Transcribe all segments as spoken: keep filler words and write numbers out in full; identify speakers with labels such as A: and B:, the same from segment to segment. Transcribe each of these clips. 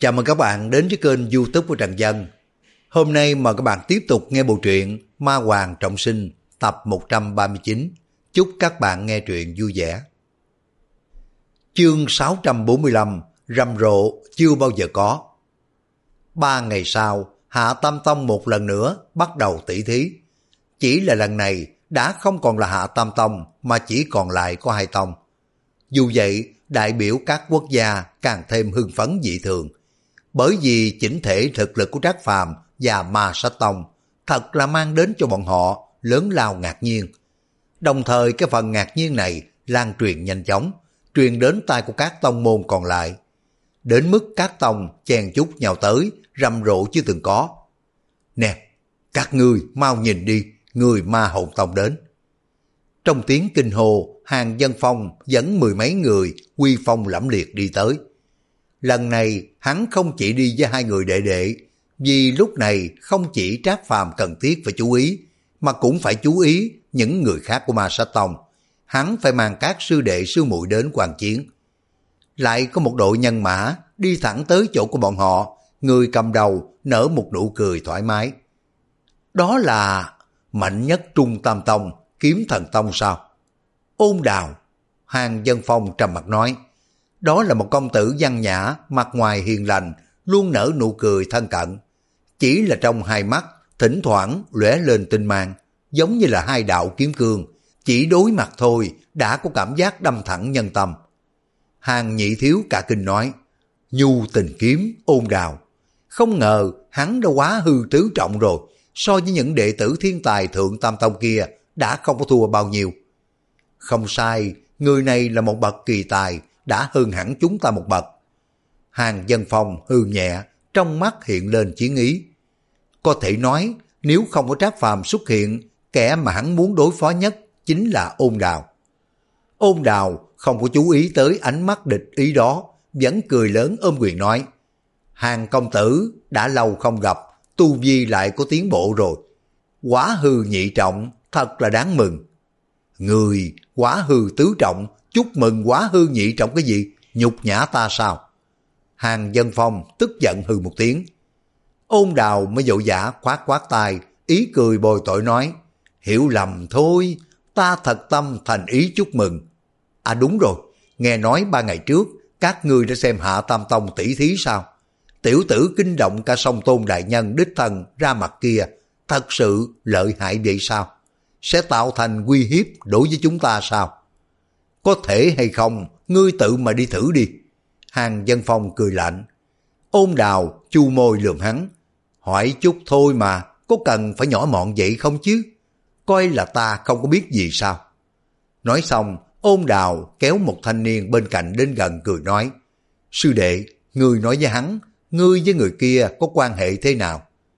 A: Chào mừng các bạn đến với kênh YouTube của Trần Dân. Hôm nay mời các bạn tiếp tục nghe bộ truyện Ma Hoàng Trọng Sinh tập một trăm ba mươi chín. Chúc các bạn nghe truyện vui vẻ. Chương sáu trăm bốn mươi lăm, rầm rộ chưa bao giờ có. Ba ngày sau, Hạ Tam Tông một lần nữa bắt đầu tỷ thí. Chỉ là lần này đã không còn là Hạ Tam Tông mà chỉ còn lại có hai tông. Dù vậy, đại biểu các quốc gia càng thêm hưng phấn dị thường. Bởi vì chỉnh thể thực lực của Trác Phàm và Ma Sát Tông thật là mang đến cho bọn họ lớn lao ngạc nhiên. Đồng thời cái phần ngạc nhiên này lan truyền nhanh chóng, truyền đến tai của các tông môn còn lại. Đến mức các tông chen chúc nhau tới, rầm rộ chưa từng có. Nè, các ngươi mau nhìn đi, người Ma Hồn Tông đến. Trong tiếng kinh hô, Hàng Dân Phong dẫn mười mấy người uy phong lẫm liệt đi tới. Lần này hắn không chỉ đi với hai người đệ đệ, vì lúc này không chỉ Trác Phàm cần thiết phải chú ý, mà cũng phải chú ý những người khác của Ma Sát Tông. Hắn phải mang các sư đệ sư muội đến quan chiến. Lại có một đội nhân mã đi thẳng tới chỗ của bọn họ, người cầm đầu nở một nụ cười thoải mái. Đó là mạnh nhất Trung Tam Tông, Kiếm Thần Tông sao? Ôn Đào. Hàng Dân Phong trầm mặt nói. Đó là một công tử văn nhã, mặt ngoài hiền lành, luôn nở nụ cười thân cận. Chỉ là trong hai mắt, thỉnh thoảng lóe lên tinh mang, giống như là hai đạo kiếm cương, chỉ đối mặt thôi đã có cảm giác đâm thẳng nhân tâm. Hàng Nhị Thiếu cả kinh nói, nhu tình kiếm Ôn Đào. Không ngờ hắn đã quá hư tứ trọng rồi, so với những đệ tử thiên tài thượng tam tông kia đã không có thua bao nhiêu. Không sai, người này là một bậc kỳ tài, đã hơn hẳn chúng ta một bậc. Hàng Dân Phong hư nhẹ, trong mắt hiện lên chiến ý. Có thể nói, nếu không có Trác Phàm xuất hiện, kẻ mà hắn muốn đối phó nhất chính là Ôn Đào. Ôn Đào không có chú ý tới ánh mắt địch ý đó, vẫn cười lớn ôm quyền nói, Hàng công tử đã lâu không gặp, tu vi lại có tiến bộ rồi. Quá hư nhị trọng, thật là đáng mừng. Người quá hư tứ trọng, chúc mừng quá hư nhị trọng cái gì, nhục nhã ta sao? Hàng Dân Phong tức giận hừ một tiếng. Ôn Đào mới vội vã khoát khoát tay, ý cười bồi tội nói, hiểu lầm thôi, ta thật tâm thành ý chúc mừng. À đúng rồi, nghe nói ba ngày trước, các ngươi đã xem Hạ Tam Tông tỷ thí sao? Tiểu tử kinh động cả Song Tôn đại nhân đích thân ra mặt kia, thật sự lợi hại vậy sao? Sẽ tạo thành uy hiếp đối với chúng ta sao? Có thể hay không, ngươi tự mà đi thử đi. Hàng Dân Phong cười lạnh. Ôn Đào chu môi lườm hắn. Hỏi chút thôi mà, có cần phải nhỏ mọn vậy không chứ? Coi là ta không có biết gì sao? Nói xong, Ôn Đào kéo một thanh niên bên cạnh đến gần cười nói. Sư đệ, ngươi nói với hắn, ngươi với người kia có quan hệ thế nào?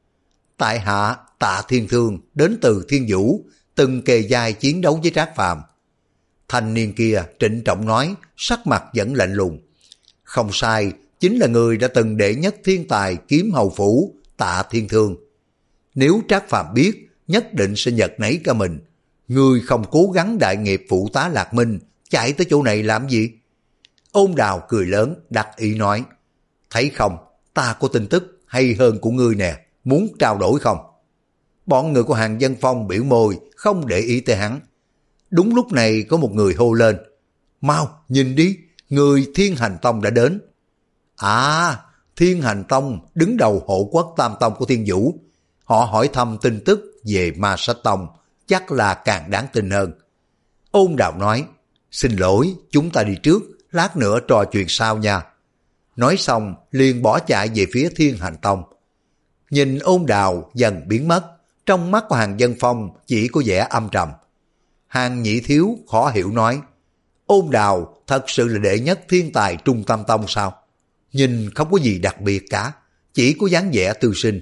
A: Tại hạ Tạ Thiên Thương đến từ Thiên Vũ, từng kề vai chiến đấu với Trác Phàm. Thanh niên kia trịnh trọng nói, sắc mặt vẫn lạnh lùng. Không sai, chính là người đã từng đệ nhất thiên tài kiếm hầu phủ, Tạ Thiên Thương. Nếu Trác Phàm biết, nhất định sẽ giật nảy cả mình. Người không cố gắng đại nghiệp phụ tá Lạc Minh, chạy tới chỗ này làm gì? Ôn Đào cười lớn, đặc ý nói. Thấy không, ta có tin tức hay hơn của ngươi nè, muốn trao đổi không? Bọn người của Hàng Dân Phong biểu môi, không để ý tới hắn. Đúng lúc này có một người hô lên. Mau, nhìn đi, người Thiên Hành Tông đã đến. À, Thiên Hành Tông đứng đầu hộ quốc tam tông của Thiên Vũ. Họ hỏi thăm tin tức về Ma Sát Tông, chắc là càng đáng tin hơn. Ôn Đào nói, xin lỗi, chúng ta đi trước, lát nữa trò chuyện sau nha. Nói xong, liền bỏ chạy về phía Thiên Hành Tông. Nhìn Ôn Đào dần biến mất, trong mắt của Hàng Dân Phong chỉ có vẻ âm trầm. Hàng Nhị Thiếu khó hiểu nói, Ôn Đào thật sự là đệ nhất thiên tài Trung Tam Tông sao? Nhìn không có gì đặc biệt cả, chỉ có dáng vẻ tư sinh.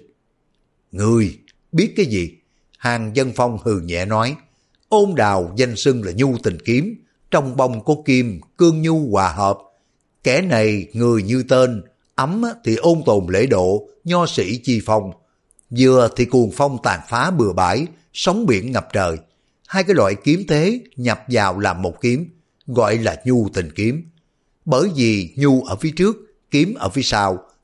A: Ngươi biết cái gì? Hàng Dân Phong hừ nhẹ nói, Ôn Đào danh xưng là nhu tình kiếm, trong bông có kim, cương nhu hòa hợp. Kẻ này người như tên, ấm thì ôn tồn lễ độ, nho sĩ chi phong. Vừa thì cuồng phong tàn phá bừa bãi, sóng biển ngập trời. Hai cái loại kiếm thế nhập vào làm một kiếm, gọi là nhu tình kiếm. Bởi vì nhu ở phía trước, kiếm ở phía sau,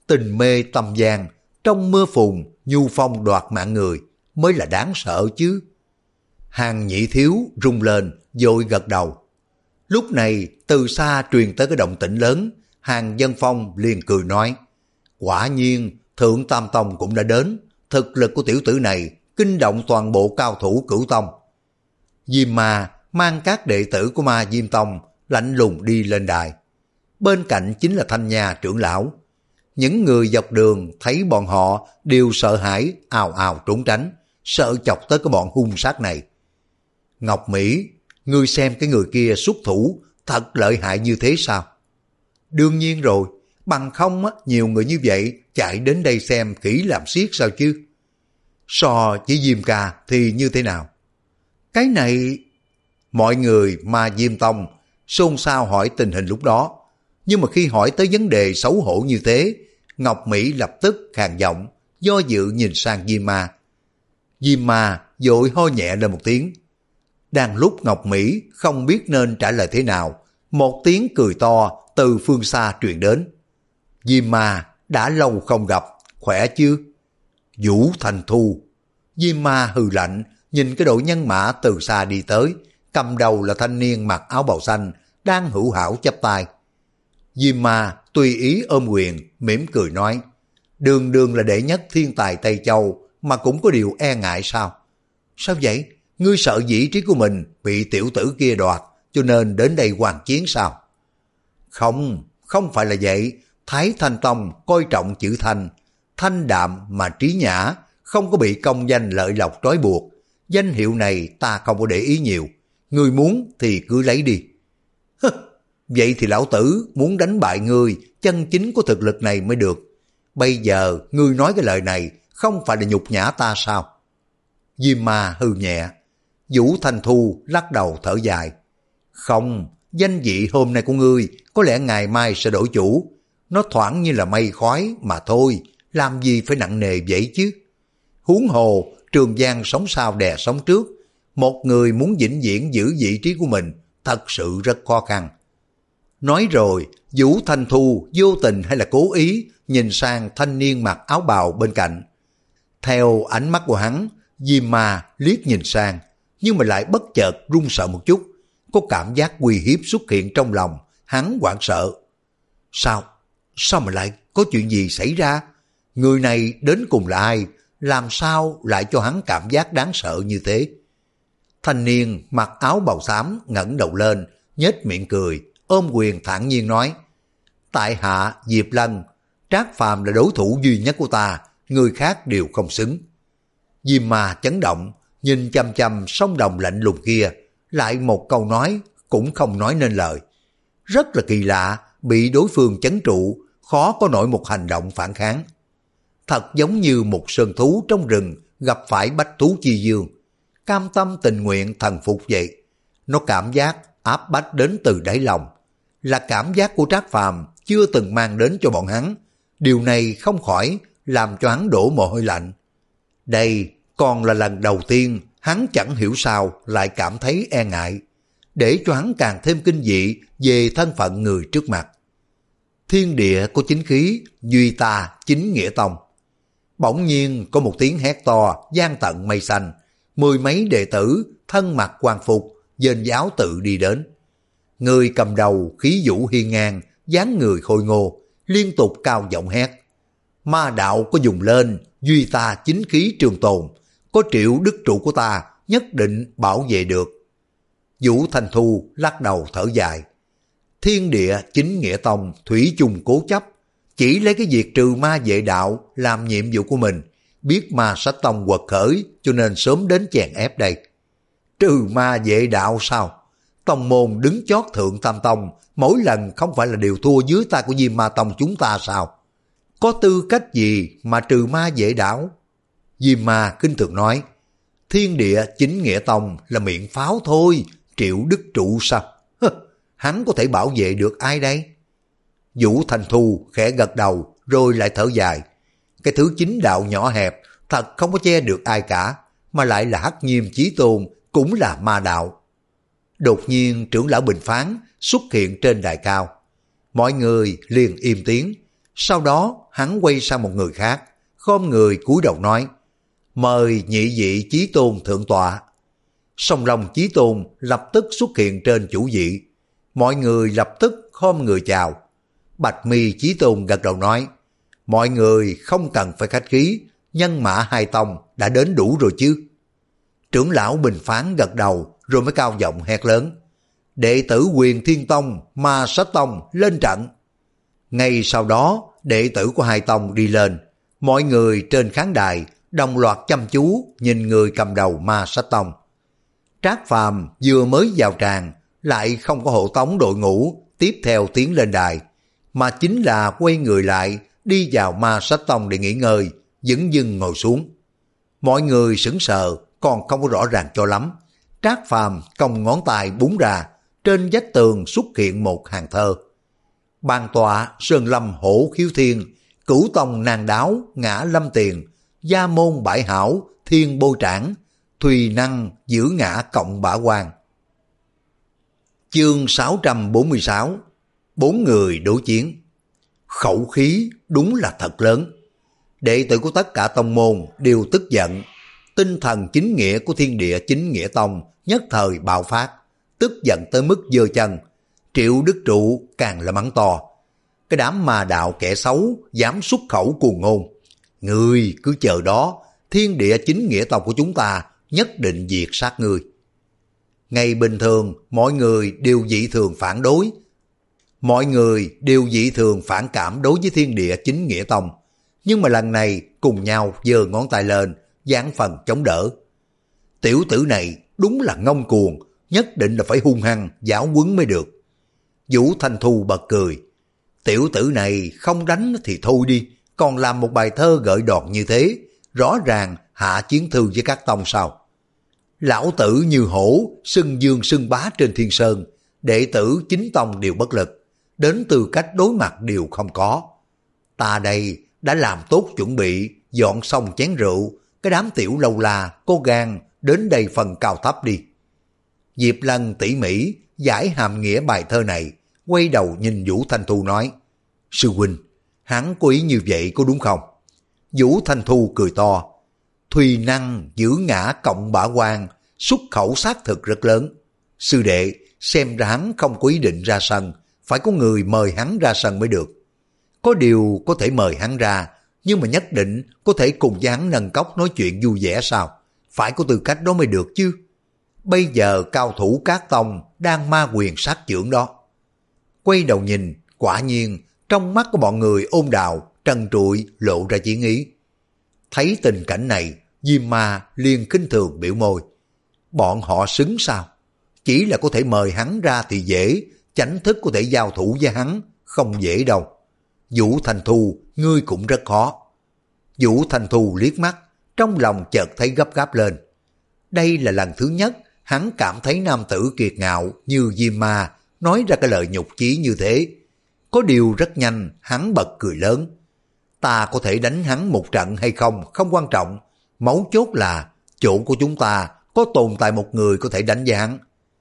A: tình mê tâm gian, trong mưa phùn, nhu phong đoạt mạng người, mới là đáng sợ chứ. Hàng Nhị Thiếu rung lên, vội gật đầu. Lúc này, từ xa truyền tới cái động tĩnh lớn, Hàng Dân Phong liền cười nói, quả nhiên, Thượng Tam Tông cũng đã đến, thực lực của tiểu tử này kinh động toàn bộ cao thủ Cửu Tông. Diêm Ma mang các đệ tử của Ma Diêm Tông lạnh lùng đi lên đài. Bên cạnh chính là Thanh Nha trưởng lão. Những người dọc đường thấy bọn họ đều sợ hãi, ào ào trốn tránh, sợ chọc tới cái bọn hung sát này. Ngọc Mỹ, ngươi xem cái người kia xuất thủ thật lợi hại như thế sao? Đương nhiên rồi, bằng không á, nhiều người như vậy chạy đến đây xem kỹ làm xiết sao chứ? So chỉ Diêm ca thì như thế nào? Cái này... Mọi người Ma Diêm Tông xôn xao hỏi tình hình lúc đó. Nhưng mà khi hỏi tới vấn đề xấu hổ như thế, Ngọc Mỹ lập tức khàn giọng, do dự nhìn sang Diêm Ma. Diêm Ma vội ho nhẹ lên một tiếng. Đang lúc Ngọc Mỹ không biết nên trả lời thế nào, một tiếng cười to từ phương xa truyền đến. Diêm Ma, đã lâu không gặp, khỏe chứ? Vũ Thành Thu. Diêm Ma hừ lạnh, nhìn cái đội nhân mã từ xa đi tới, cầm đầu là thanh niên mặc áo bào xanh, đang hữu hảo chắp tay. Diêm Ma tùy ý ôm quyền, mỉm cười nói, đường đường là đệ nhất thiên tài Tây Châu, mà cũng có điều e ngại sao? Sao vậy? Ngươi sợ vị trí của mình bị tiểu tử kia đoạt, cho nên đến đây hoàn chiến sao? Không, không phải là vậy. Thái Thanh Tông coi trọng chữ thanh, thanh đạm mà trí nhã, không có bị công danh lợi lộc trói buộc. Danh hiệu này ta không có để ý nhiều, ngươi muốn thì cứ lấy đi. Vậy thì lão tử muốn đánh bại ngươi, chân chính của thực lực này mới được. Bây giờ ngươi nói cái lời này không phải là nhục nhã ta sao? Diêm Ma hư nhẹ. Vũ Thanh Thu lắc đầu thở dài. Không, danh vị hôm nay của ngươi có lẽ ngày mai sẽ đổi chủ. Nó thoảng như là mây khói mà thôi, làm gì phải nặng nề vậy chứ? Huống hồ, Trường Giang sống sau đè sống trước. Một người muốn vĩnh viễn giữ vị trí của mình thật sự rất khó khăn. Nói rồi, Vũ Thanh Thu vô tình hay là cố ý nhìn sang thanh niên mặc áo bào bên cạnh. Theo ánh mắt của hắn, Diêm Ma liếc nhìn sang, nhưng mà lại bất chợt run sợ một chút, có cảm giác uy hiếp xuất hiện trong lòng, hắn hoảng sợ. Sao? Sao mà lại có chuyện gì xảy ra? Người này đến cùng là ai? Làm sao lại cho hắn cảm giác đáng sợ như thế? Thanh niên mặc áo bào xám ngẩng đầu lên, nhếch miệng cười, ôm quyền thản nhiên nói, tại hạ Diệp Lân, Trác Phàm là đối thủ duy nhất của ta, người khác đều không xứng. Diêm Ma chấn động, nhìn chăm chăm sông đồng lạnh lùng kia, lại một câu nói cũng không nói nên lời. Rất là kỳ lạ, bị đối phương chấn trụ, khó có nổi một hành động phản kháng. Thật giống như một sơn thú trong rừng gặp phải bách thú chi dương, cam tâm tình nguyện thần phục vậy. Nó cảm giác áp bách đến từ đáy lòng, là cảm giác của Trác Phàm chưa từng mang đến cho bọn hắn. Điều này không khỏi làm cho hắn đổ mồ hôi lạnh. Đây còn là lần đầu tiên hắn chẳng hiểu sao lại cảm thấy e ngại, để cho hắn càng thêm kinh dị về thân phận người trước mặt. Thiên địa có chính khí, duy ta chính nghĩa tông. Bỗng nhiên có một tiếng hét to vang tận mây xanh, mười mấy đệ tử thân mặc quan phục, dên giáo tự đi đến. Người cầm đầu khí vũ hiên ngang, dáng người khôi ngô, liên tục cao giọng hét. Ma đạo có dùng lên, duy ta chính khí trường tồn, có Triệu đức trụ của ta nhất định bảo vệ được. Vũ Thanh Thu lắc đầu thở dài. Thiên địa chính nghĩa tông thủy chung cố chấp, chỉ lấy cái việc trừ ma vệ đạo làm nhiệm vụ của mình, biết ma sách tông quật khởi cho nên sớm đến chèn ép đây. Trừ ma vệ đạo sao? Tông môn đứng chót thượng tam tông, mỗi lần không phải là đều thua dưới tay của Diêm Ma Tông chúng ta sao? Có tư cách gì mà trừ ma vệ đạo? Diêm Ma kinh thường nói, thiên địa chính nghĩa tông là miệng pháo thôi, Triệu đức trụ sao? Hắn có thể bảo vệ được ai đây? Vũ Thanh Thu khẽ gật đầu rồi lại thở dài. Cái thứ chính đạo nhỏ hẹp thật không có che được ai cả, mà lại là Hắc Nhiêm Chí Tôn cũng là ma đạo. Đột nhiên trưởng lão Bình Phán xuất hiện trên đài cao. Mọi người liền im tiếng, Sau đó hắn quay sang một người khác, khom người cúi đầu nói: mời nhị vị chí tôn thượng tọa. Song Long Chí Tôn lập tức xuất hiện trên chủ vị. Mọi người lập tức khom người chào. Bạch Mi Chí Tôn gật đầu nói: mọi người không cần phải khách khí, nhân mã hai tông đã đến đủ rồi chứ. Trưởng lão Bình Phán gật đầu rồi mới cao giọng hét lớn: đệ tử Huyền Thiên Tông, Ma Sách Tông lên trận. Ngay sau đó đệ tử của hai tông đi lên. Mọi người trên khán đài đồng loạt chăm chú nhìn người cầm đầu Ma Sách Tông. Trác Phàm vừa mới vào tràng lại không có hộ tống đội ngũ tiếp theo tiến lên đài, mà chính là quay người lại đi vào Ma Sách Tông để nghỉ ngơi, dửng dưng ngồi xuống. Mọi người sững sờ còn không có rõ ràng cho lắm. Trác Phàm cong ngón tay búng ra, trên vách tường xuất hiện một hàng thơ: bàn tọa sơn lâm hổ khiếu thiên, cửu tông nàng đáo ngã lâm tiền, gia môn bãi hảo thiên bô trảng, thùy năng giữ ngã cộng bả quan. Chương sáu trăm bốn mươi sáu. Bốn người đối chiến. Khẩu khí đúng là thật lớn. Đệ tử của tất cả tông môn đều tức giận. Tinh thần chính nghĩa của Thiên Địa Chính Nghĩa Tông nhất thời bạo phát, tức giận tới mức giơ chân. Triệu Đức Trụ càng là mắng to: cái đám ma đạo kẻ xấu dám xuất khẩu cuồng ngôn, ngươi cứ chờ đó, Thiên Địa Chính Nghĩa Tông của chúng ta nhất định diệt sát ngươi. Ngày bình thường mọi người đều dị thường phản đối, mọi người đều dị thường phản cảm đối với Thiên Địa Chính Nghĩa Tông, nhưng mà lần này cùng nhau giơ ngón tay lên, giảng phần chống đỡ. Tiểu tử này đúng là ngông cuồng, nhất định là phải hung hăng giáo huấn mới được. Vũ Thanh Thu bật cười: tiểu tử này không đánh thì thôi đi, còn làm một bài thơ gợi đòn như thế, rõ ràng hạ chiến thư với các tông sao. Lão tử như hổ, xưng dương xưng bá trên thiên sơn, đệ tử chính tông đều bất lực, đến tư cách đối mặt đều không có. Ta đây đã làm tốt chuẩn bị, dọn xong chén rượu, cái đám tiểu lâu la, cô gan, đến đây phần cao thấp đi. Diệp Lân tỉ mỉ giải hàm nghĩa bài thơ này, quay đầu nhìn Vũ Thanh Thu nói: sư huynh, hắn có ý như vậy có đúng không? Vũ Thanh Thu cười to: thùy năng giữ ngã cộng bả quan, xuất khẩu xác thực rất lớn. Sư đệ, xem ra hắn không có ý định ra sân, phải có người mời hắn ra sân mới được. Có điều có thể mời hắn ra, nhưng mà nhất định có thể cùng với hắn nâng cốc nói chuyện vui vẻ sao? Phải có tư cách đó mới được chứ. Bây giờ cao thủ các tông đang ma quyền sát chưởng đó. Quay đầu nhìn, quả nhiên trong mắt của bọn người ôn đào trần trụi lộ ra chiến ý. Thấy tình cảnh này, Diêm Ma liền khinh thường biểu môi: bọn họ xứng sao? Chỉ là có thể mời hắn ra thì dễ, chánh thức có thể giao thủ với hắn không dễ đâu. Vũ Thanh Thu, ngươi cũng rất khó. Vũ Thanh Thu liếc mắt, trong lòng chợt thấy gấp gáp lên. Đây là lần thứ nhất hắn cảm thấy nam tử kiệt ngạo như Diêm Ma nói ra cái lời nhục chí như thế. Có điều rất nhanh hắn bật cười lớn: ta có thể đánh hắn một trận hay không không quan trọng, mấu chốt là chỗ của chúng ta có tồn tại một người có thể đánh với hắn.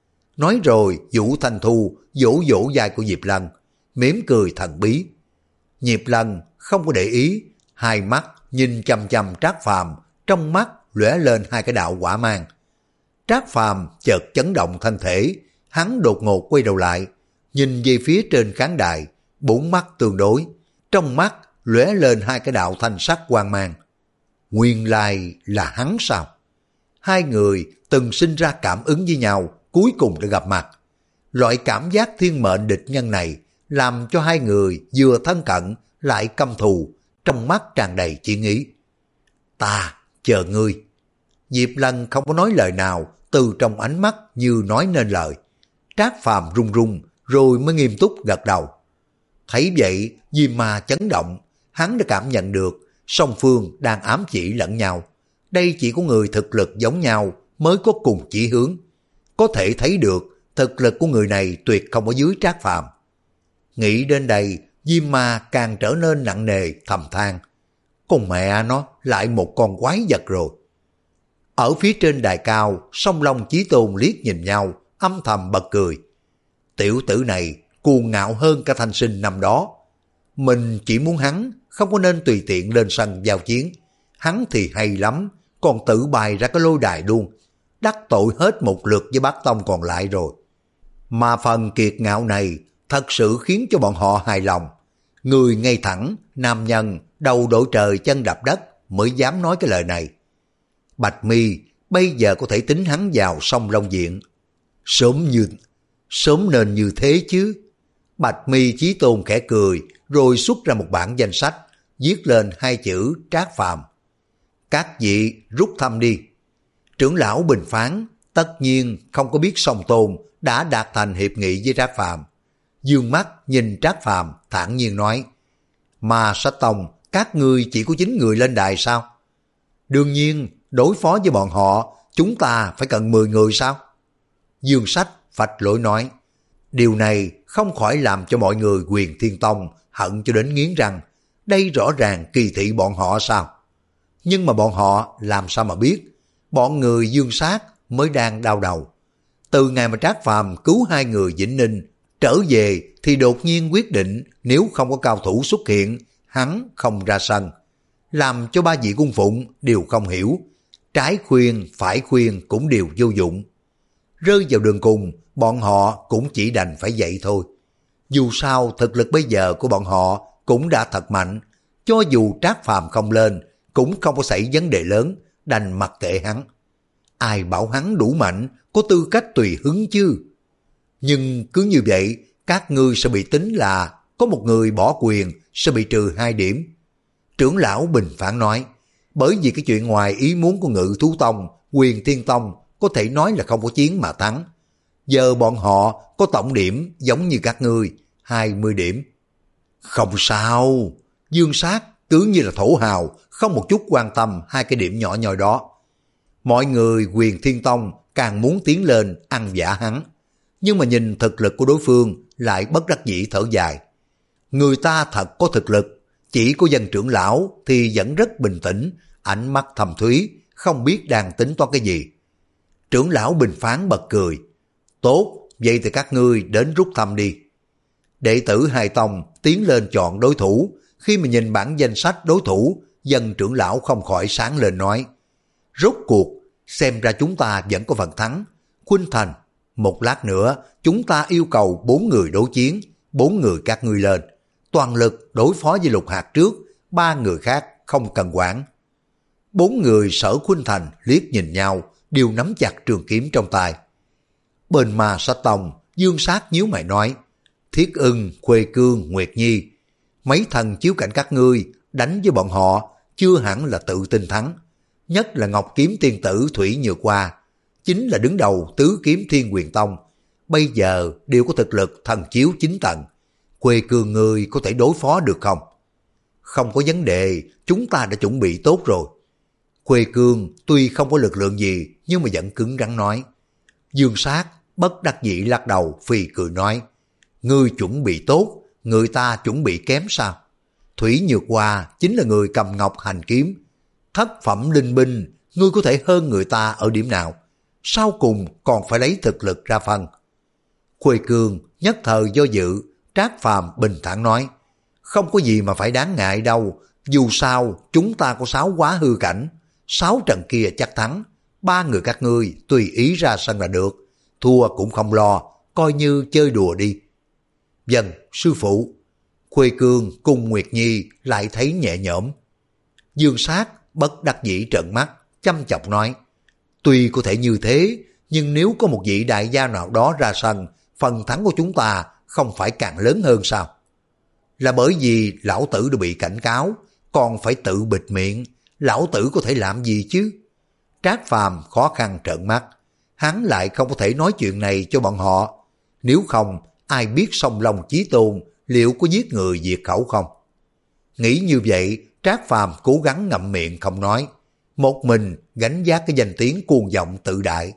A: Nói rồi Vũ Thanh Thu vỗ vỗ vai của Diệp Lân, mỉm cười thần bí. Diệp Lân không có để ý, hai mắt nhìn chằm chằm Trác Phàm, trong mắt lóe lên hai cái đạo hỏa mang. Trác Phàm chợt chấn động thân thể, hắn đột ngột quay đầu lại, nhìn về phía trên khán đài, bốn mắt tương đối, trong mắt lóe lên hai cái đạo thanh sắc quang mang. Nguyên lai là hắn sao? Hai người từng sinh ra cảm ứng với nhau, cuối cùng đã gặp mặt. Loại cảm giác thiên mệnh địch nhân này làm cho hai người vừa thân cận lại căm thù, trong mắt tràn đầy chiến ý. Ta chờ ngươi. Diệp Lân không có nói lời nào, từ trong ánh mắt như nói nên lời. Trác Phàm run run rồi mới nghiêm túc gật đầu. Thấy vậy, Diêm Ma chấn động, hắn đã cảm nhận được song phương đang ám chỉ lẫn nhau. Đây chỉ có người thực lực giống nhau mới có cùng chỉ hướng. Có thể thấy được thực lực của người này tuyệt không ở dưới Trác Phàm. Nghĩ đến đây, Diêm Ma càng trở nên nặng nề thầm than: con mẹ nó lại một con quái vật rồi. Ở phía trên đài cao, Song Long Chí Tôn liếc nhìn nhau, âm thầm bật cười. Tiểu tử này cuồng ngạo hơn cả Thanh Sinh năm đó. mình chỉ muốn hắn không có nên tùy tiện lên sân giao chiến. Hắn thì hay lắm, còn tự bày ra cái lôi đài luôn. Đắc tội hết một lượt với bát tông còn lại rồi. Mà phần kiệt ngạo này thật sự khiến cho bọn họ hài lòng. Người ngay thẳng, nam nhân, đầu đội trời chân đạp đất mới dám nói cái lời này. Bạch Mi bây giờ có thể tính hắn vào sông Long Diện. Sớm như, sớm nên như thế chứ. Bạch Mi Chí Tôn khẽ cười, rồi xuất ra một bản danh sách, viết lên hai chữ Trác Phàm. Các vị rút thăm đi. Trưởng lão bình phán, tất nhiên không có biết Song Tôn đã đạt thành hiệp nghị với Trác Phàm. Dương mắt nhìn Trác Phàm thản nhiên nói, mà Sách Tông, các ngươi chỉ có chín người lên đài sao? Đương nhiên, đối phó với bọn họ, chúng ta phải cần mười người sao? Dương Sách phạch lỗi nói, điều này không khỏi làm cho mọi người Quyền Thiên Tông hận cho đến nghiến răng. Đây rõ ràng kỳ thị bọn họ sao? Nhưng mà bọn họ làm sao mà biết? Bọn người Dương Sát mới đang đau đầu. Từ ngày mà Trác Phàm cứu hai người Vĩnh Ninh trở về thì đột nhiên quyết định nếu không có cao thủ xuất hiện, hắn không ra sân. Làm cho ba vị cung phụng đều không hiểu. Trái khuyên, phải khuyên cũng đều vô dụng. Rơi vào đường cùng, bọn họ cũng chỉ đành phải vậy thôi. Dù sao thực lực bây giờ của bọn họ cũng đã thật mạnh. Cho dù Trác Phàm không lên, cũng không có xảy vấn đề lớn, đành mặc kệ hắn. Ai bảo hắn đủ mạnh, có tư cách tùy hứng chứ. Nhưng cứ như vậy, các ngươi sẽ bị tính là có một người bỏ quyền sẽ bị trừ hai điểm. Trưởng lão bình phán nói, bởi vì cái chuyện ngoài ý muốn của Ngự Thú Tông, Quyền Thiên Tông có thể nói là không có chiến mà thắng. Giờ bọn họ có tổng điểm giống như các ngươi, hai mươi điểm. Không sao, Dương Sát cứ như là thổ hào, không một chút quan tâm hai cái điểm nhỏ nhoi đó. Mọi người Quyền Thiên Tông càng muốn tiến lên ăn vả hắn. Nhưng mà nhìn thực lực của đối phương lại bất đắc dĩ thở dài. Người ta thật có thực lực, chỉ có dân trưởng lão thì vẫn rất bình tĩnh, ánh mắt thầm thúy, không biết đang tính toán cái gì. Trưởng lão bình phán bật cười. Tốt, vậy thì các ngươi đến rút thăm đi. Đệ tử hai tông tiến lên chọn đối thủ. Khi mà nhìn bản danh sách đối thủ, dân trưởng lão không khỏi sáng lên nói, rốt cuộc, xem ra chúng ta vẫn có phần thắng. Khuynh Thành, một lát nữa chúng ta yêu cầu bốn người đối chiến, bốn người các ngươi lên. Toàn lực đối phó với Lục Hạt trước, ba người khác không cần quản. Bốn người Sở Khuynh Thành liếc nhìn nhau, đều nắm chặt trường kiếm trong tay. Bên Ma Sát Tông, Dương Sát nhíu mày nói, Thiết Ưng, Khuê Cương, Nguyệt Nhi, mấy thần chiếu cảnh các ngươi đánh với bọn họ chưa hẳn là tự tin thắng. Nhất là Ngọc Kiếm Tiên Tử Thủy Nhược Hoa, chính là đứng đầu tứ kiếm Thiên Quyền Tông, bây giờ đều có thực lực thần chiếu chín tầng. Khuê Cương ngươi có thể đối phó được không? Không có vấn đề, chúng ta đã chuẩn bị tốt rồi. Khuê Cương tuy không có lực lượng gì nhưng mà vẫn cứng rắn nói. Dương Sát bất đắc dĩ lắc đầu phì cười nói, ngươi chuẩn bị tốt, người ta chuẩn bị kém sao? Thủy Nhược Hoa chính là người cầm ngọc hành kiếm, thất phẩm linh binh, ngươi có thể hơn người ta ở điểm nào? Sau cùng còn phải lấy thực lực ra phân. Khuê Cương nhất thời do dự, Trác Phàm bình thản nói, không có gì mà phải đáng ngại đâu, dù sao chúng ta có sáu quá hư cảnh, sáu trận kia chắc thắng, ba người các ngươi tùy ý ra sân là được, thua cũng không lo, coi như chơi đùa đi. Vâng, sư phụ. Khuê Cương cùng Nguyệt Nhi lại thấy nhẹ nhõm. Dương Sát bất đắc dĩ trợn mắt, chăm chọc nói, tuy có thể như thế, nhưng nếu có một vị đại gia nào đó ra sân, phần thắng của chúng ta không phải càng lớn hơn sao? Là bởi vì lão tử đã bị cảnh cáo, còn phải tự bịt miệng, lão tử có thể làm gì chứ? Trác Phàm khó khăn trợn mắt, hắn lại không có thể nói chuyện này cho bọn họ. Nếu không, ai biết Song Long Chí Tôn liệu có giết người diệt khẩu không? Nghĩ như vậy, Trác Phàm cố gắng ngậm miệng không nói, một mình gánh vác cái danh tiếng cuồng vọng tự đại.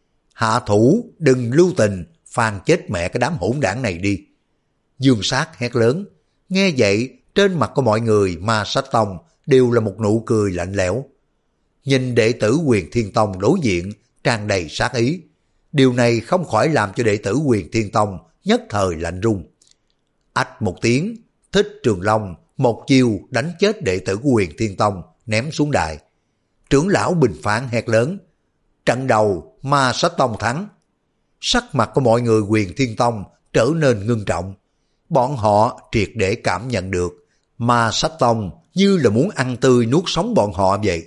A: Hạ thủ, đừng lưu tình, phàn chết mẹ cái đám hỗn đảng này đi. Dương Sát hét lớn, nghe vậy trên mặt của mọi người Ma Sát Tông đều là một nụ cười lạnh lẽo. Nhìn đệ tử Quyền Thiên Tông đối diện tràn đầy sát ý, điều này không khỏi làm cho đệ tử Quyền Thiên Tông nhất thời lạnh run. Ách một tiếng, Thích Trường Long một chiêu đánh chết đệ tử của Huyền Thiên Tông, ném xuống đài. Trưởng lão Bình Phán hét lớn, trận đầu Ma Sách Tông thắng. Sắc mặt của mọi người Huyền Thiên Tông trở nên ngưng trọng. Bọn họ triệt để cảm nhận được Ma Sách Tông như là muốn ăn tươi nuốt sống bọn họ vậy.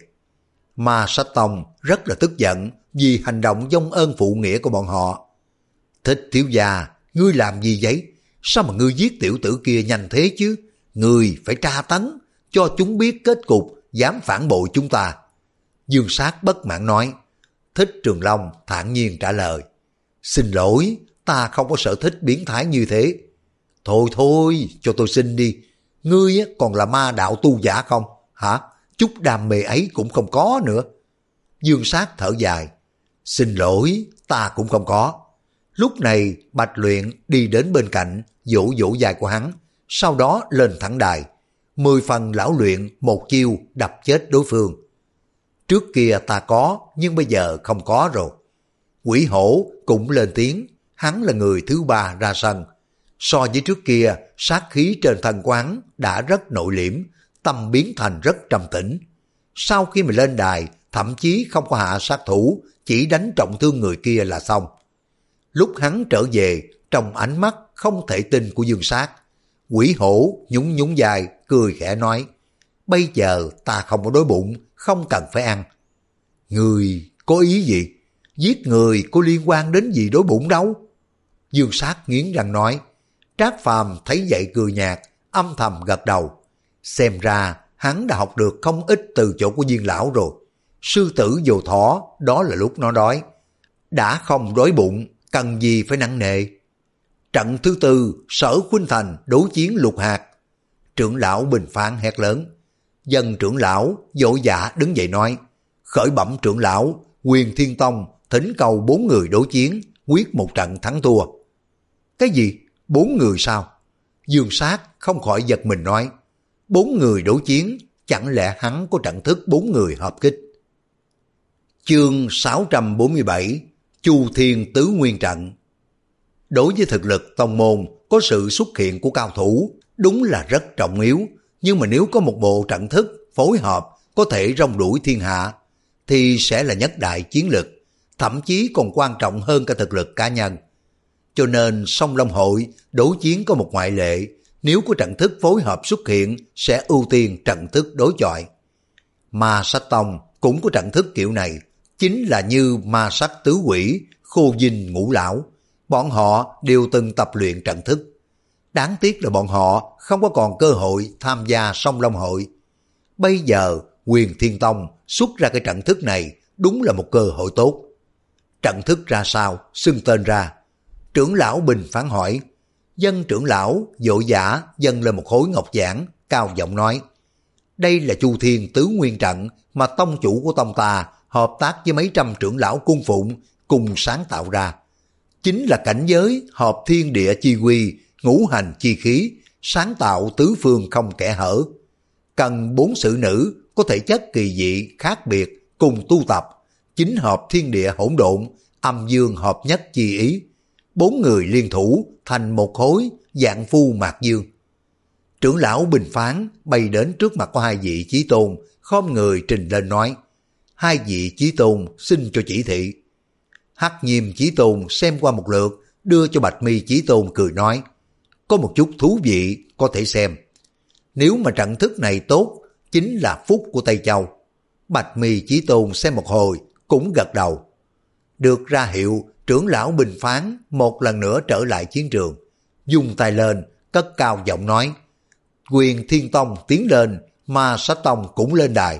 A: Ma Sách Tông rất là tức giận vì hành động vong ơn phụ nghĩa của bọn họ. Thích thiếu gia, ngươi làm gì vậy? Sao mà ngươi giết tiểu tử kia nhanh thế chứ? Ngươi phải tra tấn, cho chúng biết kết cục dám phản bội chúng ta. Dương Sát bất mãn nói. Thích Trường Long thản nhiên trả lời, xin lỗi, ta không có sở thích biến thái như thế. Thôi thôi, cho tôi xin đi. Ngươi còn là ma đạo tu giả không? Hả? Chút đam mê ấy cũng không có nữa. Dương Sát thở dài, xin lỗi, ta cũng không có. Lúc này Bạch Luyện đi đến bên cạnh, vỗ vỗ vai của hắn, sau đó lên thẳng đài. Mười phần lão luyện một chiêu đập chết đối phương. Trước kia ta có, nhưng bây giờ không có rồi. Quỷ Hổ cũng lên tiếng, hắn là người thứ ba ra sân. So với trước kia, sát khí trên thân của hắn đã rất nội liễm, tâm biến thành rất trầm tĩnh. Sau khi mà lên đài, thậm chí không có hạ sát thủ, chỉ đánh trọng thương người kia là xong. Lúc hắn trở về, trong ánh mắt không thể tin của Dương Sát, Quỷ Hổ nhún nhún vai, cười khẽ nói, bây giờ ta không có đói bụng, không cần phải ăn. Người có ý gì? Giết người có liên quan đến gì đói bụng đâu? Dương Sát nghiến răng nói. Trác Phàm thấy vậy cười nhạt, âm thầm gật đầu. Xem ra hắn đã học được không ít từ chỗ của Viên lão rồi. Sư tử vô thỏ, đó là lúc nó đói. Đã không đói bụng, cần gì phải nặng nề. Trận thứ tư, Sở Khuynh Thành đối chiến Lục Hạt. Trưởng lão Bình Phán hét lớn. Dân trưởng lão vội vã đứng dậy nói, khởi bẩm trưởng lão, Huyền Thiên Tông thỉnh cầu bốn người đối chiến, quyết một trận thắng thua. Cái gì? Bốn người sao? Dương Sát không khỏi giật mình nói, bốn người đối chiến, chẳng lẽ hắn có trận thức bốn người hợp kích? Chương sáu trăm bốn mươi bảy, Chu Thiên Tứ Nguyên Trận. Đối với thực lực tông môn, có sự xuất hiện của cao thủ đúng là rất trọng yếu, nhưng mà nếu có một bộ trận thức phối hợp có thể rong ruổi thiên hạ thì sẽ là nhất đại chiến lực, thậm chí còn quan trọng hơn cả thực lực cá nhân. Cho nên Song Long Hội đối chiến có một ngoại lệ, nếu có trận thức phối hợp xuất hiện sẽ ưu tiên trận thức đối chọi. Ma Sách Tông cũng có trận thức kiểu này, chính là như Ma Sắc Tứ Quỷ, Khô Dinh Ngũ Lão, bọn họ đều từng tập luyện trận thức. Đáng tiếc là bọn họ không có còn cơ hội tham gia Song Long Hội. Bây giờ Huyền Thiên Tông xuất ra cái trận thức này đúng là một cơ hội tốt. Trận thức ra sao, xưng tên ra. Trưởng lão Bình Phán hỏi. Dân trưởng lão vội vã dâng lên một khối ngọc giản, cao giọng nói, đây là Chu Thiên Tứ Nguyên Trận mà tông chủ của tông ta hợp tác với mấy trăm trưởng lão cung phụng cùng sáng tạo ra. Chính là cảnh giới hợp thiên địa chi quy, ngũ hành chi khí, sáng tạo tứ phương không kẽ hở. Cần bốn sự nữ có thể chất kỳ dị khác biệt cùng tu tập, chính hợp thiên địa hỗn độn, âm dương hợp nhất chi ý. Bốn người liên thủ thành một khối, dạng phu mạc dương. Trưởng lão Bình Phán bay đến trước mặt của hai vị chí tôn, khom người trình lên nói, hai vị chí tôn xin cho chỉ thị. Hắc Nhiêm chí tôn xem qua một lượt, đưa cho Bạch Mi chí tôn cười nói, có một chút thú vị có thể xem. Nếu mà trận thức này tốt, chính là phúc của Tây Châu. Bạch Mi chí tôn xem một hồi, cũng gật đầu. Được ra hiệu, trưởng lão Bình Phán một lần nữa trở lại chiến trường, dùng tay lên, cất cao giọng nói, Huyền Thiên Tông tiến lên, Ma Sách Tông cũng lên đài.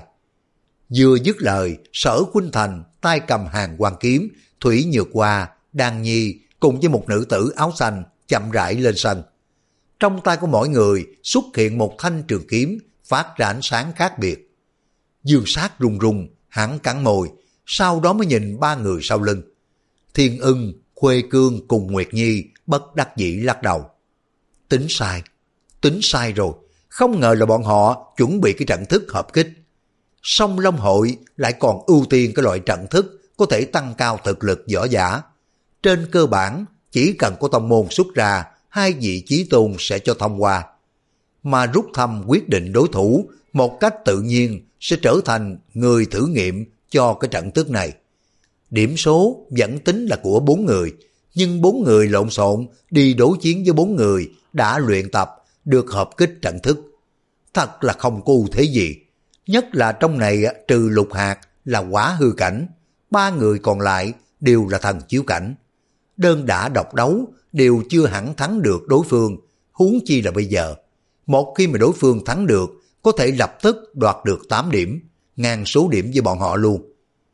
A: Vừa dứt lời, Sở Khuynh Thành tay cầm hàng hoàng kiếm, Thủy Nhược Hoa, Đan Nhi cùng với một nữ tử áo xanh chậm rãi lên sân. Trong tay của mỗi người xuất hiện một thanh trường kiếm phát ra ánh sáng khác biệt. Dương Sát run run, hắn cắn môi, sau đó mới nhìn ba người sau lưng. Thiên Ưng, Khuê Cương cùng Nguyệt Nhi bất đắc dĩ lắc đầu. Tính sai, tính sai rồi, không ngờ là bọn họ chuẩn bị cái trận thức hợp kích. Song Long Hội lại còn ưu tiên cái loại trận thức có thể tăng cao thực lực võ giả. Trên cơ bản, chỉ cần có tông môn xuất ra, hai vị chí tôn sẽ cho thông qua. mà rút thăm quyết định đối thủ một cách tự nhiên sẽ trở thành người thử nghiệm cho cái trận tức này. Điểm số vẫn tính là của bốn người, nhưng bốn người lộn xộn đi đối chiến với bốn người đã luyện tập được hợp kích trận thức. Thật là không có ưu thế gì. Nhất là trong này trừ Lục Hạt là quá hư cảnh, ba người còn lại đều là thần chiếu cảnh. Đơn đả độc đấu đều chưa hẳn thắng được đối phương, huống chi là bây giờ. Một khi mà đối phương thắng được, có thể lập tức đoạt được tám điểm, ngang số điểm với bọn họ luôn.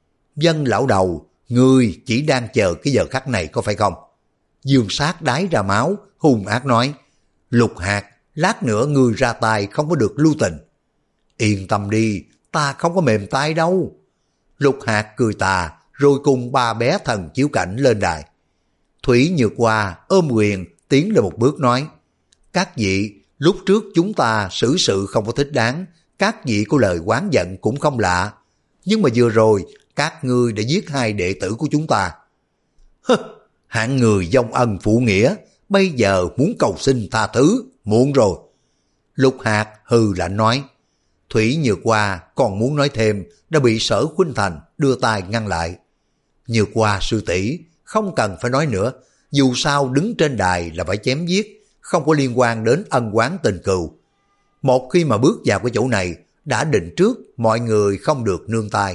A: Dân lão đầu, ngươi chỉ đang chờ cái giờ khắc này có phải không? Dương Sát đái ra máu, hung ác nói, Lục Hạt, lát nữa ngươi ra tay không có được lưu tình. Yên tâm đi, ta không có mềm tay đâu. Lục Hạt cười tà, rồi cùng ba bé thần chiếu cảnh lên đài. Thủy Nhược Hoa ôm quyền tiến lên một bước nói, các vị, lúc trước chúng ta xử sự không có thích đáng, các vị có lời oán giận cũng không lạ. Nhưng mà vừa rồi, các ngươi đã giết hai đệ tử của chúng ta. Hứ, hạng người vong ân phụ nghĩa, bây giờ muốn cầu xin tha thứ, muộn rồi. Lục Hạt hừ lạnh nói. Thủy Nhược Hoa còn muốn nói thêm, đã bị Sở Khuynh Thành đưa tay ngăn lại. Nhược Hoa sư tỷ, không cần phải nói nữa, dù sao đứng trên đài là phải chém giết, không có liên quan đến ân oán tình cừu. Một khi mà bước vào cái chỗ này, đã định trước mọi người không được nương tay.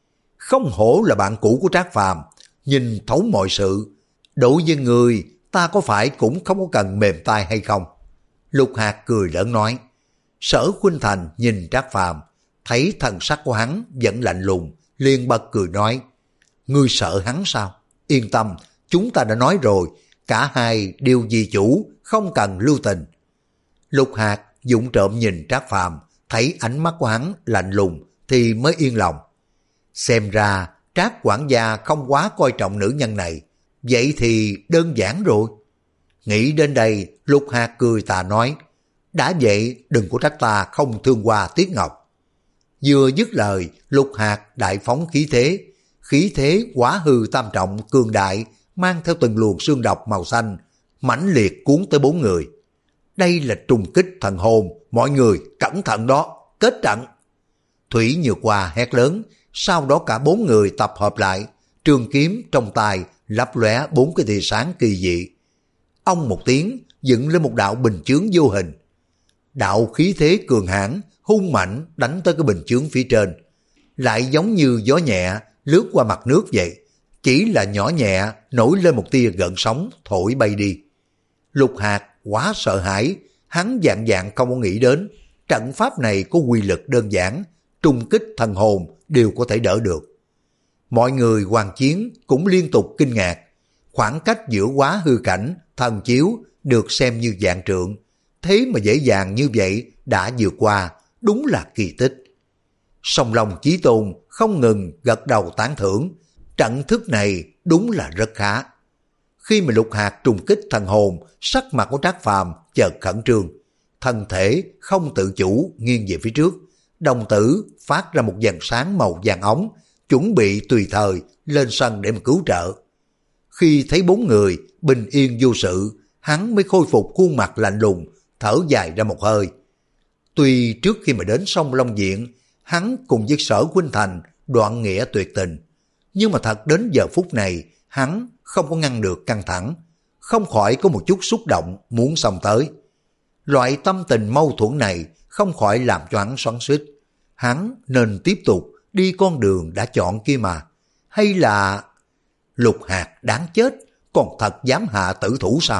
A: Không hổ là bạn cũ của Trác Phàm, nhìn thấu mọi sự. Đối với người, ta có phải cũng không có cần mềm tay hay không? Lục Hạt cười lớn nói. Sở Khuynh Thành nhìn Trác Phàm, thấy thần sắc của hắn vẫn lạnh lùng, liền bật cười nói, ngươi sợ hắn sao? Yên tâm, chúng ta đã nói rồi, cả hai đều vì chủ, không cần lưu tình. Lục Hạt vụng trộm nhìn Trác Phàm, thấy ánh mắt của hắn lạnh lùng thì mới yên lòng. Xem ra Trác quản gia không quá coi trọng nữ nhân này, vậy thì đơn giản rồi. Nghĩ đến đây, Lục Hạt cười tà nói, đã vậy đừng có trách ta không thương Hoa Tiết Ngọc. Vừa dứt lời, Lục Hạt đại phóng khí thế, khí thế quá hư tam trọng cường đại, mang theo từng luồng xương độc màu xanh, mãnh liệt cuốn tới bốn người. Đây là trùng kích thần hồn, mọi người cẩn thận đó, kết trận. Thủy Nhược Hoa hét lớn, sau đó cả bốn người tập hợp lại, trường kiếm trong tay lấp lóe bốn cái tia sáng kỳ dị. Ông một tiếng dựng lên một đạo bình chướng vô hình. Đạo khí thế cường hãn hung mạnh đánh tới cái bình chướng phía trên, lại giống như gió nhẹ lướt qua mặt nước vậy, chỉ là nhỏ nhẹ nổi lên một tia gợn sóng thổi bay đi. Lục Hạt quá sợ hãi, hắn dạng dạng không có nghĩ đến trận pháp này có quy lực đơn giản, trùng kích thần hồn đều có thể đỡ được. Mọi người hoàng chiến cũng liên tục kinh ngạc, khoảng cách giữa quá hư cảnh, thần chiếu được xem như vạn trượng, thế mà dễ dàng như vậy đã vượt qua, đúng là kỳ tích. Song Long Chí Tôn không ngừng gật đầu tán thưởng, trận thức này đúng là rất khá. Khi mà Lục Hạt trùng kích thần hồn, sắc mặt của Trác Phàm chợt khẩn trương, thân thể không tự chủ nghiêng về phía trước, đồng tử phát ra một dàn sáng màu vàng óng, chuẩn bị tùy thời lên sân để mà cứu trợ. Khi thấy bốn người bình yên vô sự, hắn mới khôi phục khuôn mặt lạnh lùng, thở dài ra một hơi. Tuy trước khi mà đến sông Long Viện, hắn cùng với Sở Khuynh Thành đoạn nghĩa tuyệt tình, nhưng mà thật đến giờ phút này, hắn không có ngăn được căng thẳng, không khỏi có một chút xúc động muốn xông tới. Loại tâm tình mâu thuẫn này không khỏi làm cho hắn xoắn xuýt. Hắn nên tiếp tục đi con đường đã chọn kia mà, hay là Lục Hạt đáng chết, còn thật dám hạ tử thủ sao?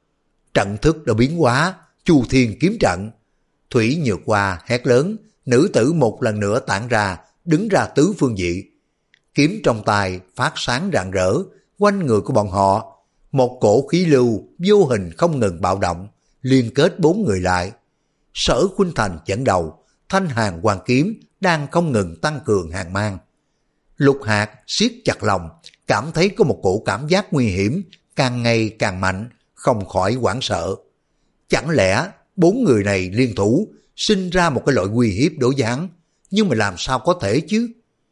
A: Trận thức đã biến hóa, Chu Thiên kiếm trận. Thủy Nhược Hoa hét lớn, nữ tử một lần nữa tản ra, đứng ra tứ phương vị. Kiếm trong tay phát sáng rạng rỡ, quanh người của bọn họ, một cổ khí lưu vô hình không ngừng bạo động, liên kết bốn người lại. Sở Khuynh Thành dẫn đầu, thanh hàng hoàng kiếm đang không ngừng tăng cường hàng mang. Lục Hạt siết chặt lòng, cảm thấy có một cổ cảm giác nguy hiểm, càng ngày càng mạnh, không khỏi hoảng sợ. Chẳng lẽ bốn người này liên thủ, sinh ra một cái loại uy hiếp đối với hắn, nhưng mà làm sao có thể chứ?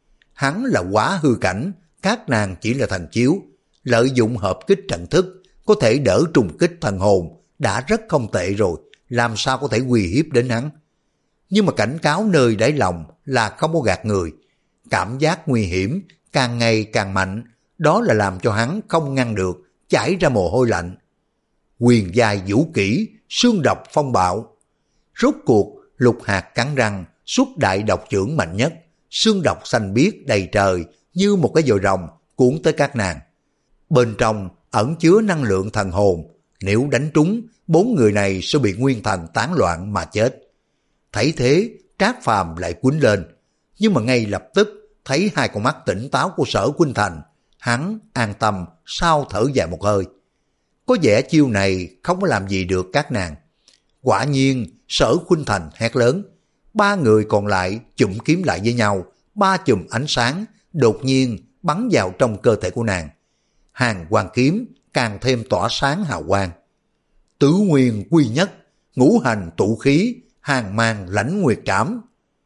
A: Hắn là quá hư cảnh, các nàng chỉ là thần chiếu, lợi dụng hợp kích trận thức, có thể đỡ trùng kích thần hồn, đã rất không tệ rồi, làm sao có thể uy hiếp đến hắn. Nhưng mà cảnh cáo nơi đáy lòng là không có gạt người. Cảm giác nguy hiểm càng ngày càng mạnh, đó là làm cho hắn không ngăn được, chảy ra mồ hôi lạnh. Quyền dài vũ kỹ, xương độc phong bạo. Rốt cuộc, Lục Hạt cắn răng, xuất đại độc chưởng mạnh nhất, xương độc xanh biếc đầy trời như một cái dồi rồng cuốn tới các nàng. Bên trong ẩn chứa năng lượng thần hồn, nếu đánh trúng, bốn người này sẽ bị nguyên thần tán loạn mà chết. Thấy thế, Trác Phàm lại quýnh lên, nhưng mà ngay lập tức thấy hai con mắt tỉnh táo của Sở Khuynh Thành, hắn an tâm sau thở dài một hơi. Có vẻ chiêu này không có làm gì được các nàng. Quả nhiên, Sở Khuynh Thành hét lớn, ba người còn lại chụm kiếm lại với nhau, ba chùm ánh sáng đột nhiên bắn vào trong cơ thể của nàng. Hàng quang kiếm càng thêm tỏa sáng hào quang. Tứ nguyên quy nhất, ngũ hành tụ khí, hàng mang lãnh nguyệt trảm.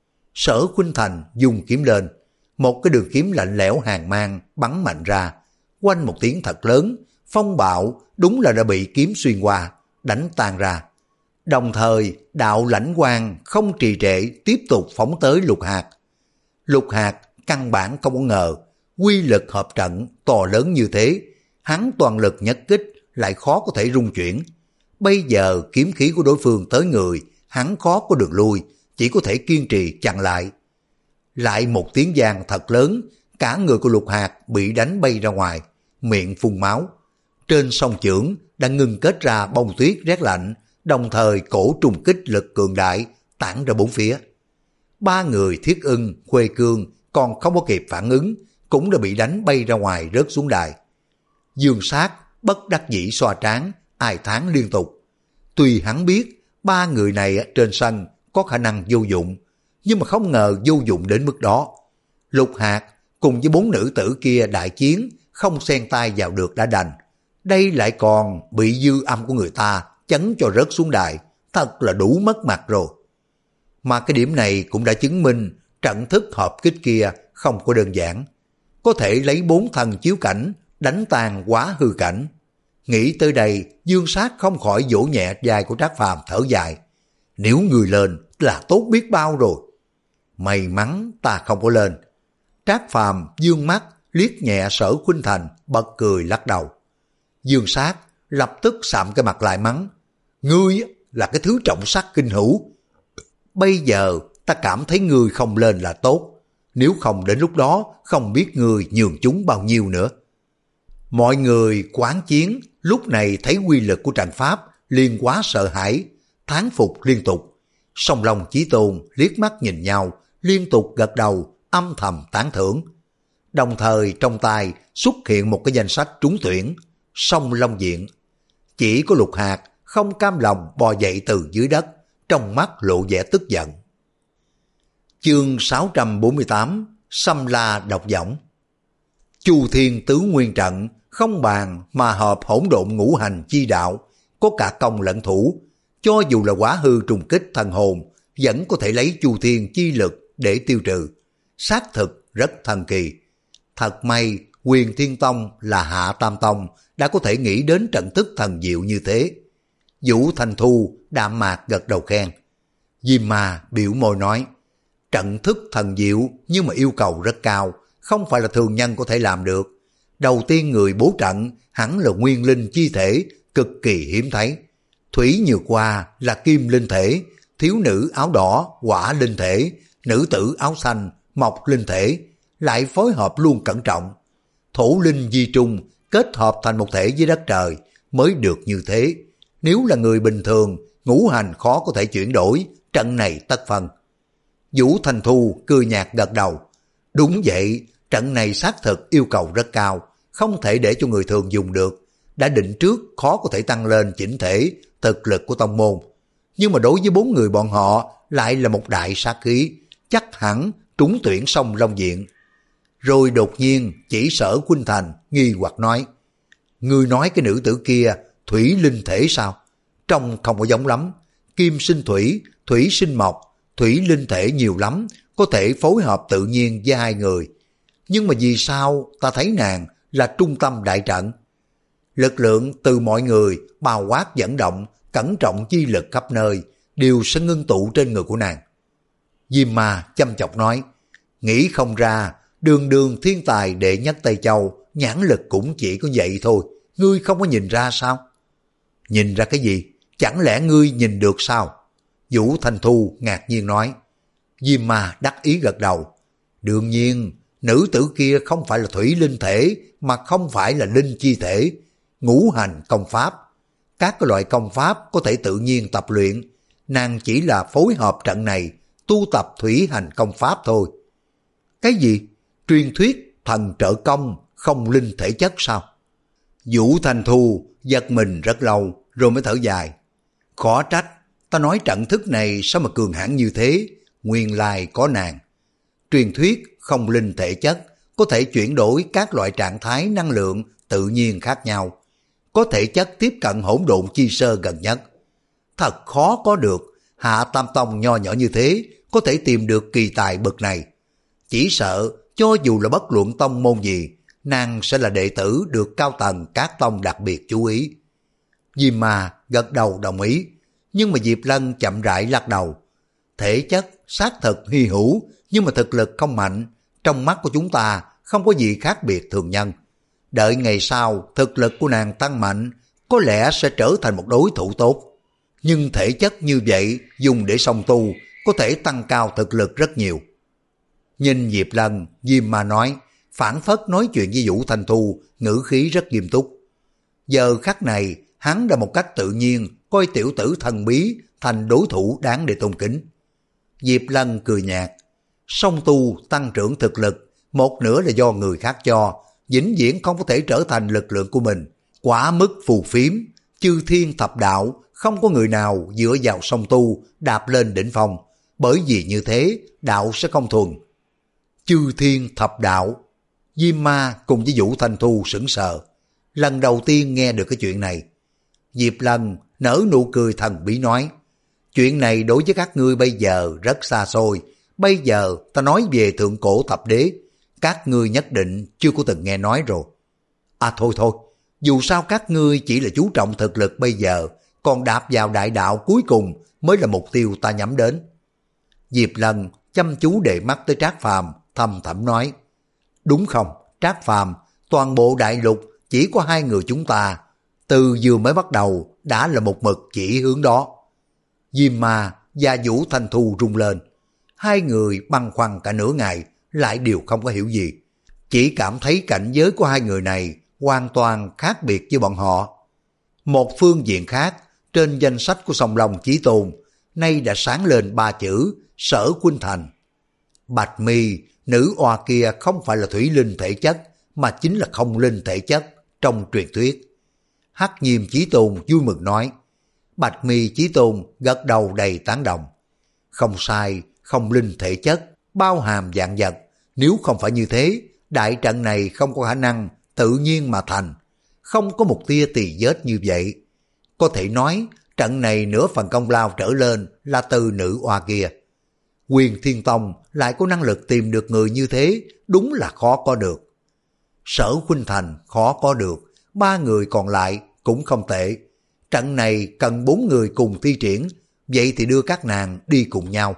A: Sở Khuynh Thành dùng kiếm lên, một cái đường kiếm lạnh lẽo hàng mang bắn mạnh ra, quanh một tiếng thật lớn, phong bạo đúng là đã bị kiếm xuyên qua, đánh tan ra. Đồng thời đạo lãnh quang không trì trệ tiếp tục phóng tới Lục Hạt. Lục Hạt căn bản không có ngờ quy lực hợp trận to lớn như thế, hắn toàn lực nhất kích lại khó có thể rung chuyển. Bây giờ kiếm khí của đối phương tới người, hắn khó có đường lui, chỉ có thể kiên trì chặn lại. Lại một tiếng vang thật lớn, cả người của Lục Hạt bị đánh bay ra ngoài, miệng phun máu. Trên song chưởng đã ngưng kết ra bông tuyết rét lạnh, đồng thời cổ trùng kích lực cường đại tản ra bốn phía. Ba người Thiết Ưng, Khuê Cương còn không có kịp phản ứng, cũng đã bị đánh bay ra ngoài rớt xuống đài. Dương Sát bất đắc dĩ xoa trán, ai thán liên tục. Tuy hắn biết ba người này trên sân có khả năng vô dụng, nhưng mà không ngờ vô dụng đến mức đó. Lục Hạt cùng với bốn nữ tử kia đại chiến, không xen tay vào được đã đành. Đây lại còn bị dư âm của người ta chấn cho rớt xuống đài, thật là đủ mất mặt rồi. Mà cái điểm này cũng đã chứng minh trận thức hợp kích kia không có đơn giản. Có thể lấy bốn thần chiếu cảnh đánh tan quá hư cảnh. Nghĩ tới đây, Dương Sát không khỏi vỗ nhẹ vai của Trác Phàm thở dài. Nếu người lên là tốt biết bao rồi. May mắn ta không có lên. Trác Phàm dương mắt liếc nhẹ Sở Khuynh Thành, bật cười lắc đầu. Dương Sát lập tức sạm cái mặt lại mắng. Ngươi là cái thứ trọng sắc kinh hữu. Bây giờ ta cảm thấy ngươi không lên là tốt. Nếu không đến lúc đó không biết ngươi nhường chúng bao nhiêu nữa. Mọi người quán chiến lúc này thấy quy lực của trận pháp liền quá sợ hãi, thán phục liên tục. Song Long Chí Tôn liếc mắt nhìn nhau, liên tục gật đầu, âm thầm tán thưởng. Đồng thời trong tay xuất hiện một cái danh sách trúng tuyển, Song Long Diện. Chỉ có Lục Hạt không cam lòng bò dậy từ dưới đất, trong mắt lộ vẻ tức giận. Chương sáu trăm bốn mươi tám, Xâm La độc võng. Chu Thiên Tứ Nguyên Trận không bàn mà hợp hỗn độn ngũ hành chi đạo, có cả công lẫn thủ. Cho dù là quá hư trùng kích thần hồn, vẫn có thể lấy Chu Thiên chi lực để tiêu trừ. Xác thực rất thần kỳ. Thật may Huyền Thiên Tông là Hạ Tam Tông đã có thể nghĩ đến trận thức thần diệu như thế. Vũ Thành Thu đạm mạc gật đầu khen. Diêm Ma biểu môi nói, trận thức thần diệu nhưng mà yêu cầu rất cao, không phải là thường nhân có thể làm được. Đầu tiên người bố trận hẳn là nguyên linh chi thể, cực kỳ hiếm thấy. Thủy Nhược Hoa là kim linh thể, thiếu nữ áo đỏ hỏa linh thể, nữ tử áo xanh mộc linh thể, lại phối hợp luôn cẩn trọng. Thổ linh di trung kết hợp thành một thể với đất trời mới được như thế. Nếu là người bình thường, ngũ hành khó có thể chuyển đổi, trận này tất phân. Vũ Thành Thu cười nhạt gật đầu. Đúng vậy, trận này xác thực yêu cầu rất cao, không thể để cho người thường dùng được. Đã định trước khó có thể tăng lên chỉnh thể thực lực của tông môn. Nhưng mà đối với bốn người bọn họ lại là một đại sát khí, chắc hẳn trúng tuyển Song Long Diện. Rồi đột nhiên chỉ Sở Khuynh Thành nghi hoặc nói, ngươi nói cái nữ tử kia thủy linh thể sao? Trông không có giống lắm. Kim sinh thủy, thủy sinh mộc, thủy linh thể nhiều lắm, có thể phối hợp tự nhiên với hai người. Nhưng mà vì sao ta thấy nàng là trung tâm đại trận? Lực lượng từ mọi người bao quát dẫn động, cẩn trọng chi lực khắp nơi, đều sẽ ngưng tụ trên người của nàng. Diêm Ma chăm chọc nói, nghĩ không ra, đường đường thiên tài đệ nhất Tây Châu, nhãn lực cũng chỉ có vậy thôi, ngươi không có nhìn ra sao? Nhìn ra cái gì? Chẳng lẽ ngươi nhìn được sao? Vũ Thanh Thu ngạc nhiên nói. Diêm Ma đắc ý gật đầu. Đương nhiên, nữ tử kia không phải là thủy linh thể, mà không phải là linh chi thể. Ngũ hành công pháp. Các cái loại công pháp có thể tự nhiên tập luyện. Nàng chỉ là phối hợp trận này, tu tập thủy hành công pháp thôi. Cái gì? Truyền thuyết thần trợ công, không linh thể chất sao? Vũ Thanh Thu giật mình rất lâu, rồi mới thở dài. Khó trách, ta nói trận thức này sao mà cường hãn như thế, nguyên lai có nàng. Truyền thuyết không linh thể chất, có thể chuyển đổi các loại trạng thái năng lượng tự nhiên khác nhau, có thể chất tiếp cận hỗn độn chi sơ gần nhất. Thật khó có được, Hạ Tam Tông nho nhỏ như thế, có thể tìm được kỳ tài bậc này. Chỉ sợ, cho dù là bất luận tông môn gì, nàng sẽ là đệ tử được cao tầng các tông đặc biệt chú ý. Diêm Ma gật đầu đồng ý, nhưng mà Diệp Lân chậm rãi lắc đầu. Thể chất xác thực hy hữu, nhưng mà thực lực không mạnh, trong mắt của chúng ta không có gì khác biệt thường nhân. Đợi ngày sau thực lực của nàng tăng mạnh, có lẽ sẽ trở thành một đối thủ tốt. Nhưng thể chất như vậy dùng để song tu có thể tăng cao thực lực rất nhiều. Nhìn Diệp Lân, Diêm Ma nói, phản phất nói chuyện với Vũ Thanh Thu, ngữ khí rất nghiêm túc. Giờ khắc này, hắn đã một cách tự nhiên coi tiểu tử thần bí thành đối thủ đáng để tôn kính. Diệp Lân cười nhạt, song tu tăng trưởng thực lực, một nửa là do người khác cho, vĩnh viễn không có thể trở thành lực lượng của mình, quá mức phù phiếm, chư thiên thập đạo, không có người nào dựa vào song tu đạp lên đỉnh phong, bởi vì như thế đạo sẽ không thuần. Chư thiên thập đạo. Diêm Ma cùng với Vũ Thanh Thu sững sờ, lần đầu tiên nghe được cái chuyện này. Diệp Lân nở nụ cười thần bí nói, chuyện này đối với các ngươi bây giờ rất xa xôi, bây giờ ta nói về thượng cổ thập đế, các ngươi nhất định chưa có từng nghe nói rồi. À thôi thôi, dù sao các ngươi chỉ là chú trọng thực lực bây giờ, còn đạp vào đại đạo cuối cùng mới là mục tiêu ta nhắm đến. Diệp Lân chăm chú để mắt tới Trác Phàm, thầm thầm nói, đúng không, Trác Phàm, toàn bộ đại lục chỉ có hai người chúng ta, từ vừa mới bắt đầu đã là một mực chỉ hướng đó. Diêm Ma và Vũ Thanh Thu rung lên, hai người băn khoăn cả nửa ngày lại đều không có hiểu gì, chỉ cảm thấy cảnh giới của hai người này hoàn toàn khác biệt với bọn họ. Một phương diện khác, trên danh sách của Song Long Chí Tôn nay đã sáng lên ba chữ Sở Khuynh Thành. Bạch Mi, nữ oa kia không phải là thủy linh thể chất, mà chính là không linh thể chất trong truyền thuyết. Hắc Nhiêm Chí Tôn vui mừng nói. Bạch Mi Chí Tôn gật đầu đầy tán đồng. Không sai, không linh thể chất, bao hàm vạn vật. Nếu không phải như thế, đại trận này không có khả năng tự nhiên mà thành. Không có một tia tì vết như vậy. Có thể nói, trận này nửa phần công lao trở lên là từ nữ oa kia. Quyền Thiên Tông lại có năng lực tìm được người như thế, đúng là khó có được. Sở Khuynh Thành khó có được, ba người còn lại cũng không tệ. Trận này cần bốn người cùng thi triển, vậy thì đưa các nàng đi cùng nhau.